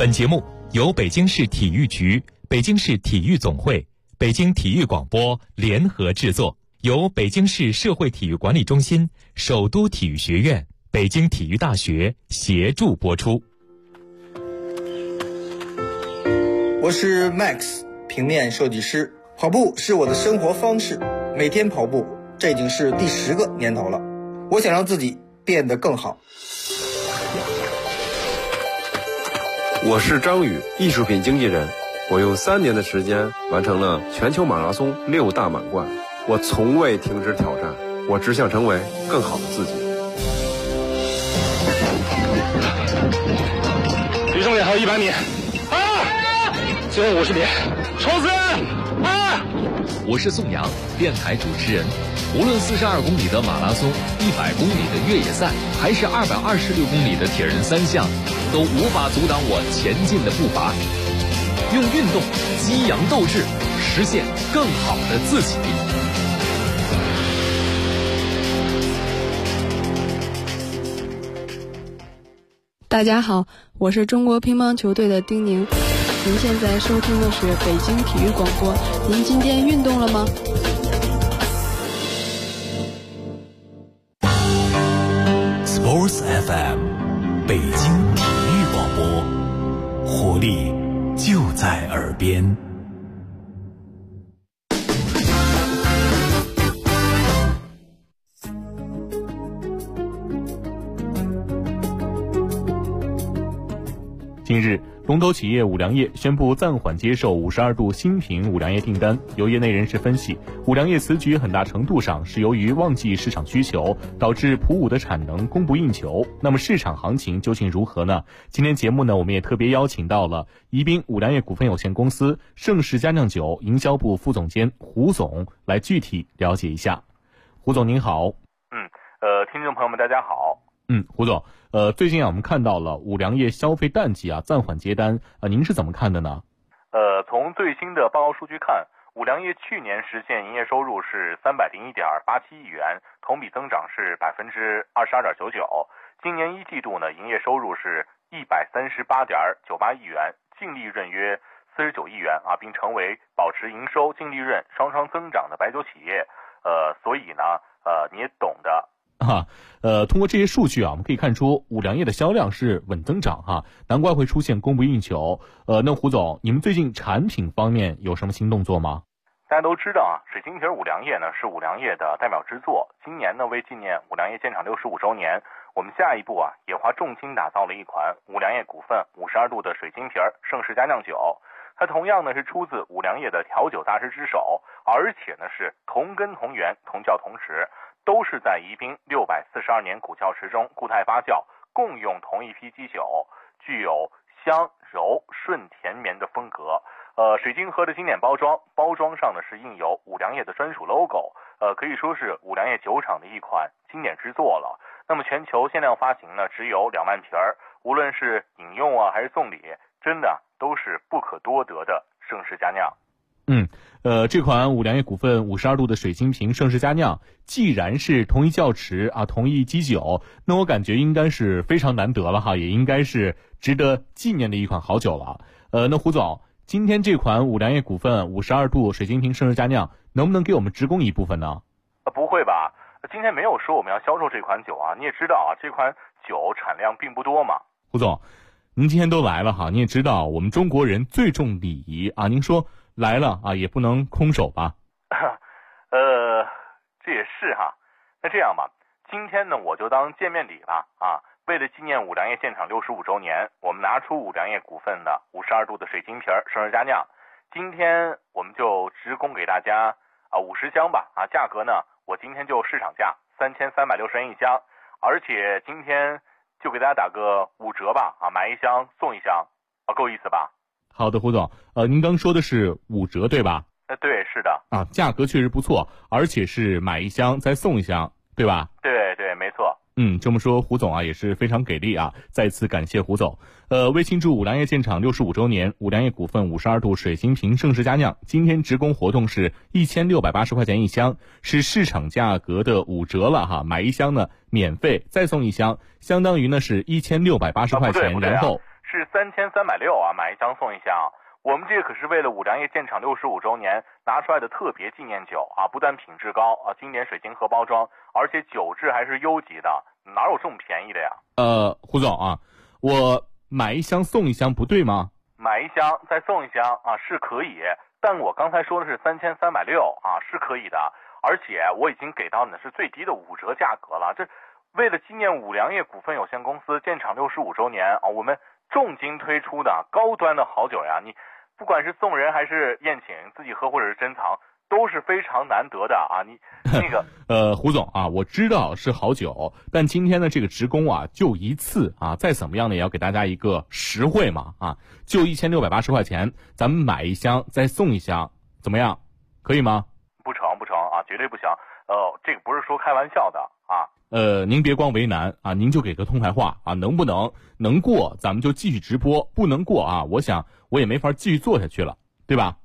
本节目由北京市体育局、北京市体育总会、北京体育广播联合制作，由北京市社会体育管理中心、首都体育学院、北京体育大学协助播出。
我是 Max， 平面设计师。跑步是我的生活方式，每天跑步，这已经是第10个年头了。我想让自己变得更好。
我是张宇，艺术品经纪人。我用3年的时间完成了全球马拉松6大满贯。我从未停止挑战，我只想成为更好的自己。
离终点还有100米，最后50米，冲刺！
我是宋阳，电台主持人。无论42公里的马拉松、100公里的越野赛，还是226公里的铁人3项，都无法阻挡我前进的步伐。用运动激扬斗志，实现更好的自己。
大家好，我是中国乒乓球队的丁宁。您现在收听的是北京体育广播。您今天运动了吗
？Sports FM， 北京体育广播，活力就在耳边。
近日，龙头企业五粮液宣布暂缓接受52度新品五粮液订单。有业内人士分析，五粮液此举很大程度上是由于旺季市场需求，导致普五的产能供不应求。那么市场行情究竟如何呢？今天节目呢，我们也特别邀请到了宜宾五粮液股份有限公司盛世佳酿酒营销部副总监胡总来具体了解一下。胡总您好。
听众朋友们大家好。
胡总，最近我们看到了五粮液消费淡季暂缓接单，您是怎么看的呢？
从最新的报告数据看，五粮液去年实现营业收入是301.87亿元，同比增长是22.99%。今年1季度呢，营业收入是138.98亿元，净利润约49亿元并成为保持营收、净利润双双增长的白酒企业。所以呢，你也懂的。
通过这些数据我们可以看出五粮液的销量是稳增长难怪会出现供不应求。那胡总，你们最近产品方面有什么新动作吗？
大家都知道水晶瓶五粮液呢是五粮液的代表之作。今年呢，为纪念五粮液建厂65周年，我们下一步也花重金打造了一款五粮液股份52度的水晶瓶盛世佳酿酒。它同样呢是出自五粮液的调酒大师之手，而且呢是同根同源、同窖同池，都是在宜宾642年古窖池中固态发酵，共用同一批基酒，具有香柔顺甜绵的风格。水晶盒的经典包装上呢是印有五粮液的专属 logo， 可以说是五粮液酒厂的一款经典之作了。那么全球限量发行呢只有2万瓶，无论是饮用还是送礼，真的都是不可多得的盛世佳酿。
这款五粮液股份52度的水晶瓶盛世佳酿，既然是同一窖池同一基酒，那我感觉应该是非常难得了也应该是值得纪念的一款好酒了。那胡总，今天这款五粮液股份52度水晶瓶盛世佳酿能不能给我们直供一部分呢？
不会吧，今天没有说我们要销售这款酒你也知道这款酒产量并不多嘛。
胡总，您今天都来了你也知道我们中国人最重礼仪您说来了也不能空手吧？
这也是那这样吧，今天呢我就当见面礼吧为了纪念五粮液建厂65周年，我们拿出五粮液股份的52度的水晶瓶盛世佳酿，今天我们就直供给大家50箱吧价格呢我今天就市场价3360元一箱，而且今天就给大家打个5折吧买1箱送1箱够意思吧？
好的，胡总，您刚说的是5折对吧？
对，是的。
价格确实不错，而且是买1箱再送1箱，对吧？
对，没错。
这么说胡总也是非常给力再次感谢胡总。为庆祝五粮液建厂65周年，五粮液股份52度水晶瓶盛世佳酿今天直供活动是1680块钱一箱，是市场价格的5折了买1箱呢免费再送1箱，相当于呢是1680块钱，然后
是3360啊，买一箱送一箱。我们这个可是为了五粮液建厂65周年拿出来的特别纪念酒啊，不但品质高啊，经典水晶盒包装，而且酒质还是优级的，哪有这么便宜的呀？
胡总啊，我买一箱送一箱不对吗？
买一箱再送一箱啊是可以，但我刚才说的是3360啊，是可以的，而且我已经给到你的是最低的5折价格了。这为了纪念五粮液股份有限公司建厂65周年啊，我们重金推出的高端的好酒呀，你不管是送人还是宴请，自己喝或者是珍藏，都是非常难得的啊！你那个
胡总啊，我知道是好酒，但今天的这个职工啊，就一次啊，再怎么样呢，也要给大家一个实惠嘛啊，就1680块钱，咱们买一箱再送一箱，怎么样？可以吗？
不成啊，绝对不行。这个不是说开玩笑的啊。
您别光为难啊，您就给个痛快话啊，能不能过，咱们就继续直播；不能过啊，我想我也没法继续做下去了，对吧？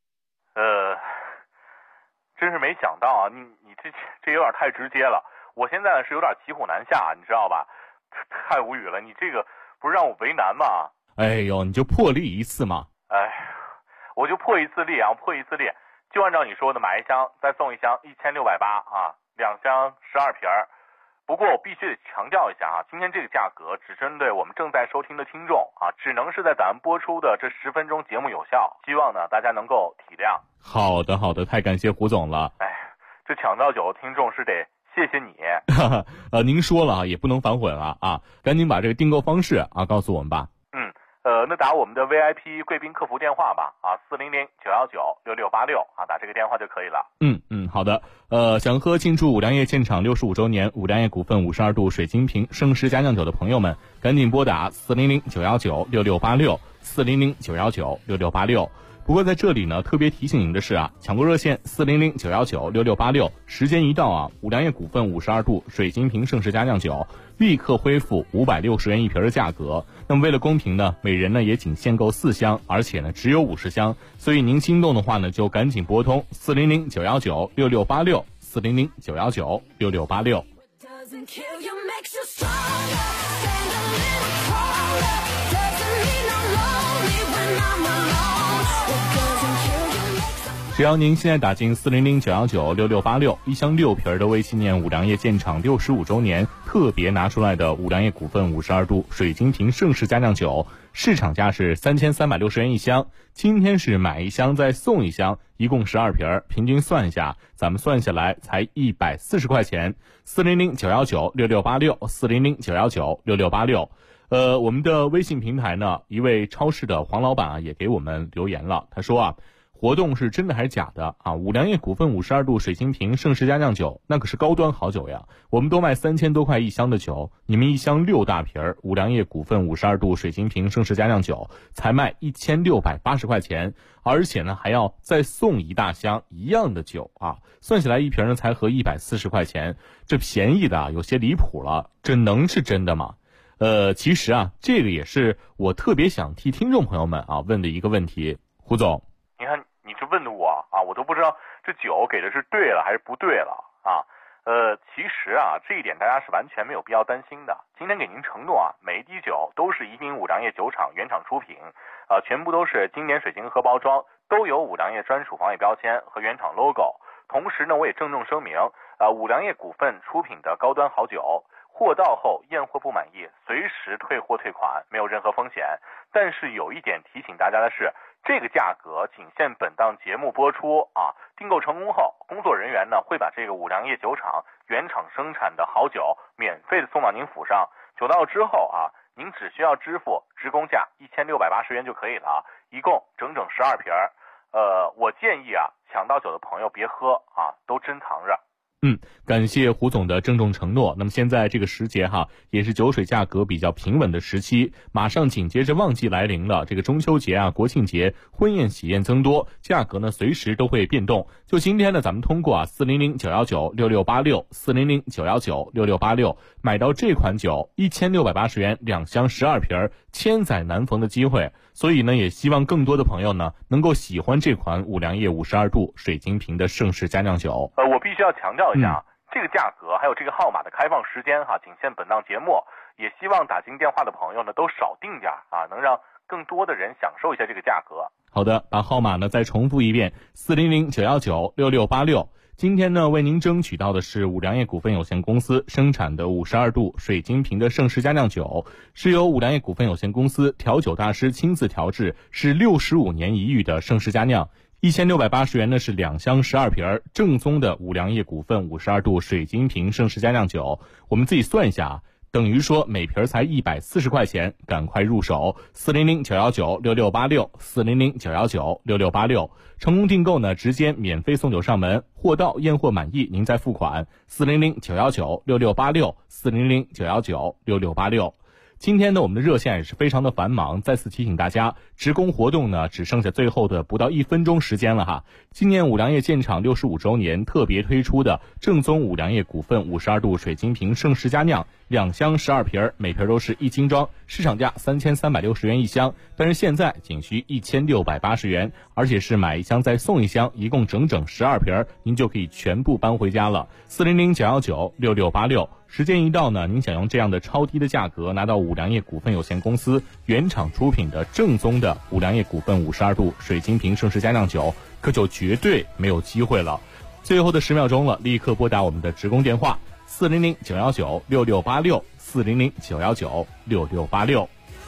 真是没想到啊，你这有点太直接了。我现在是有点骑虎难下，你知道吧？太无语了，你这个不是让我为难吗？
哎呦，你就破例一次嘛。
我就破一次例啊，就按照你说的，买一箱再送一箱，1680啊，2箱12瓶儿。不过我必须得强调一下啊，今天这个价格只针对我们正在收听的听众啊，只能是在咱们播出的这10分钟节目有效，希望呢大家能够体谅。
好的，太感谢胡总了。
这抢到酒的听众是得谢谢你。
您说了啊，也不能反悔了啊，赶紧把这个订购方式啊告诉我们吧。
那打我们的 VIP 贵宾客服电话吧啊，400-919-6686啊，打这个电话就可以了。
好的。想喝庆祝五粮液建厂65周年五粮液股份52度水晶瓶盛世佳酿酒的朋友们，赶紧拨打400-919-6686 400-919-6686。不过在这里呢，特别提醒您的是啊，抢购热线400-919-6686，时间一到啊，五粮液股份52度水晶瓶盛世佳酿酒立刻恢复560元一瓶的价格。那么为了公平呢，每人呢也仅限购4箱，而且呢只有50箱，所以您心动的话呢，就赶紧拨通400-919-6686 400-919-6686。只要您现在打进400-919-6686，一箱6瓶的为纪念五粮液建厂65周年特别拿出来的五粮液股份52度水晶瓶盛世佳酿酒，市场价是3360元一箱，今天是买一箱再送一箱，一共12瓶，平均算一下，咱们算下来才140块钱。400-919-6686 400-919-6686。我们的微信平台呢，一位超市的黄老板啊也给我们留言了，他说啊，活动是真的还是假的啊？五粮液股份52度水晶瓶盛世佳酿酒那可是高端好酒呀，我们都卖3000多块一箱的酒，你们一箱6大瓶五粮液股份52度水晶瓶盛世佳酿酒才卖1680块钱，而且呢还要再送一大箱一样的酒啊，算起来一瓶呢才合140块钱，这便宜的啊有些离谱了，这能是真的吗？其实啊，这个也是我特别想替听众朋友们啊问的一个问题。胡总，
你看你这问的我啊，我都不知道这酒给的是对了还是不对了啊。其实啊，这一点大家是完全没有必要担心的。今天给您承诺啊，每一滴酒都是宜宾五粮液酒厂原厂出品，全部都是经典水晶盒包装，都有五粮液专属防伪标签和原厂 logo。同时呢，我也郑重声明，五粮液股份出品的高端好酒，货到后验货不满意，随时退货退款，没有任何风险。但是有一点提醒大家的是，这个价格仅限本档节目播出啊。订购成功后，工作人员呢会把这个五粮液酒厂原厂生产的好酒免费的送到您府上。酒到之后啊，您只需要支付职工价1680元就可以了，一共整整12瓶。我建议啊，抢到酒的朋友别喝啊，都珍藏着。
感谢胡总的郑重承诺。那么现在这个时节哈，也是酒水价格比较平稳的时期，马上紧接着旺季来临了。这个中秋节啊、国庆节，婚宴喜宴增多，价格呢随时都会变动。就今天呢，咱们通过400-919-6686 400-919-6686买到这款酒，1680元2箱12瓶，千载难逢的机会。所以呢，也希望更多的朋友呢能够喜欢这款五粮液52度水晶瓶的盛世佳酿酒。
我必须要强调一下，这个价格还有这个号码的开放时间哈，仅限本档节目。 也希望打进电话的朋友呢都少定点啊，能让更多的人享受一下这个价格。
好的，把号码呢再重复一遍，400-919-6686。今天呢，为您争取到的是五粮液股份有限公司生产的52度水晶瓶的盛世佳酿酒，是由五粮液股份有限公司调酒大师亲自调制，是65年一遇的盛世佳酿。1680元呢是2箱12瓶正宗的五粮液股份52度水晶瓶盛世佳酿酒。我们自己算一下啊，等于说每瓶才140块钱，赶快入手，400-919-6686，400-919-6686。成功订购呢，直接免费送酒上门，货到验货满意您再付款，400-919-6686，400-919-6686。今天呢，我们的热线也是非常的繁忙，再次提醒大家，职工活动呢只剩下最后的不到1分钟时间了哈。今年五粮液建厂65周年特别推出的正宗五粮液股份52度水晶瓶盛世佳酿，2箱12瓶，每瓶都是1斤装，市场价3360元一箱，但是现在仅需1680元，而且是买1箱再送1箱，一共整整12瓶，您就可以全部搬回家了。400-919-6686。时间一到呢，您想用这样的超低的价格拿到五粮液股份有限公司原厂出品的正宗的五粮液股份52度水晶瓶盛世佳酿酒，可就绝对没有机会了。最后的10秒钟了，立刻拨打我们的职工电话400-919-6686， 400-919-6686。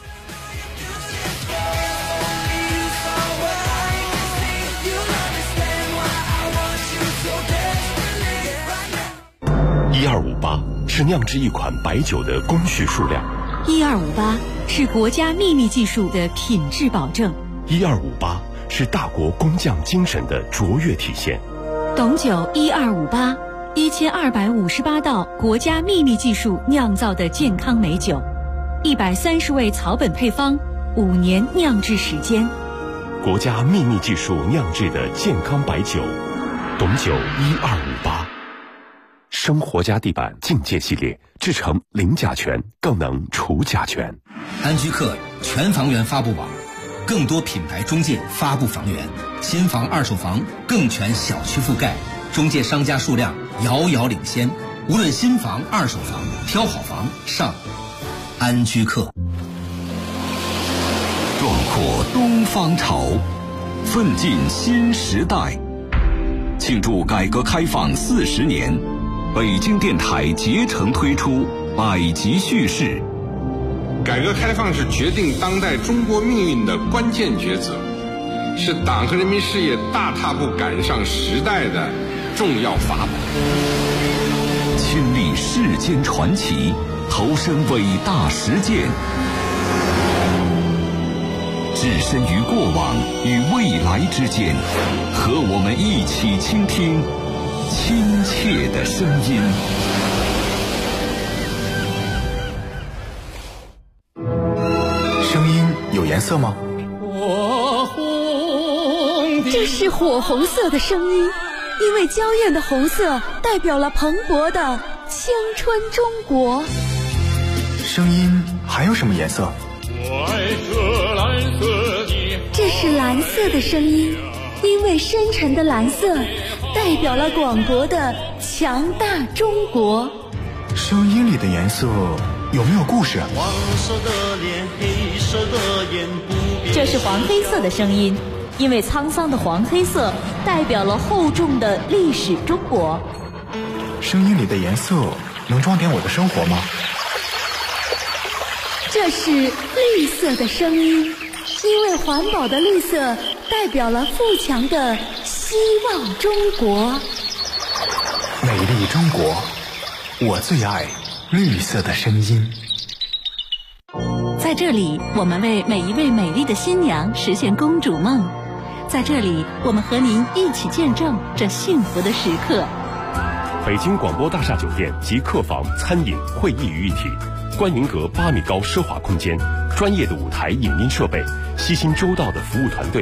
1258是酿制一款白酒的工序数量
，1258是国家秘密技术的品质保证
，1258是大国工匠精神的卓越体现。
董酒1258 1258道国家秘密技术酿造的健康美酒，130味草本配方，5年酿制时间，
国家秘密技术酿制的健康白酒，董酒1258。生活家地板境界系列制成零甲醛，更能除甲醛。
安居客全房源发布网，更多品牌中介发布房源，新房二手房更全小区覆盖，中介商家数量遥遥领先。无论新房二手房，挑好房上安居客。
壮阔东方潮，奋进新时代。庆祝改革开放40年，北京电台竭诚推出百集叙事。
改革开放是决定当代中国命运的关键抉择，是党和人民事业大踏步赶上时代的重要法宝。
亲历世间传奇，投身伟大实践，置身于过往与未来之间，和我们一起倾听亲切的声音。
声音有颜色吗？
这是火红色的声音，因为娇艳的红色代表了蓬勃的青春中国。
声音还有什么颜色？
这是蓝色的声音，因为深沉的蓝色代表了广博的强大中国。
声音里的颜色有没有故事？
黄色的脸，黑色的眼，不变。
这是黄黑色的声音，因为沧桑的黄黑色代表了厚重的历史中国。
声音里的颜色能装点我的生活吗？
这是绿色的声音，因为环保的绿色代表了富强的希望中国。
美丽中国，我最爱绿色的声音。
在这里，我们为每一位美丽的新娘实现公主梦。在这里，我们和您一起见证这幸福的时刻。
北京广播大厦酒店集客房、餐饮、会议于一体，观云阁8米高奢华空间，专业的舞台影音设备，悉心周到的服务团队，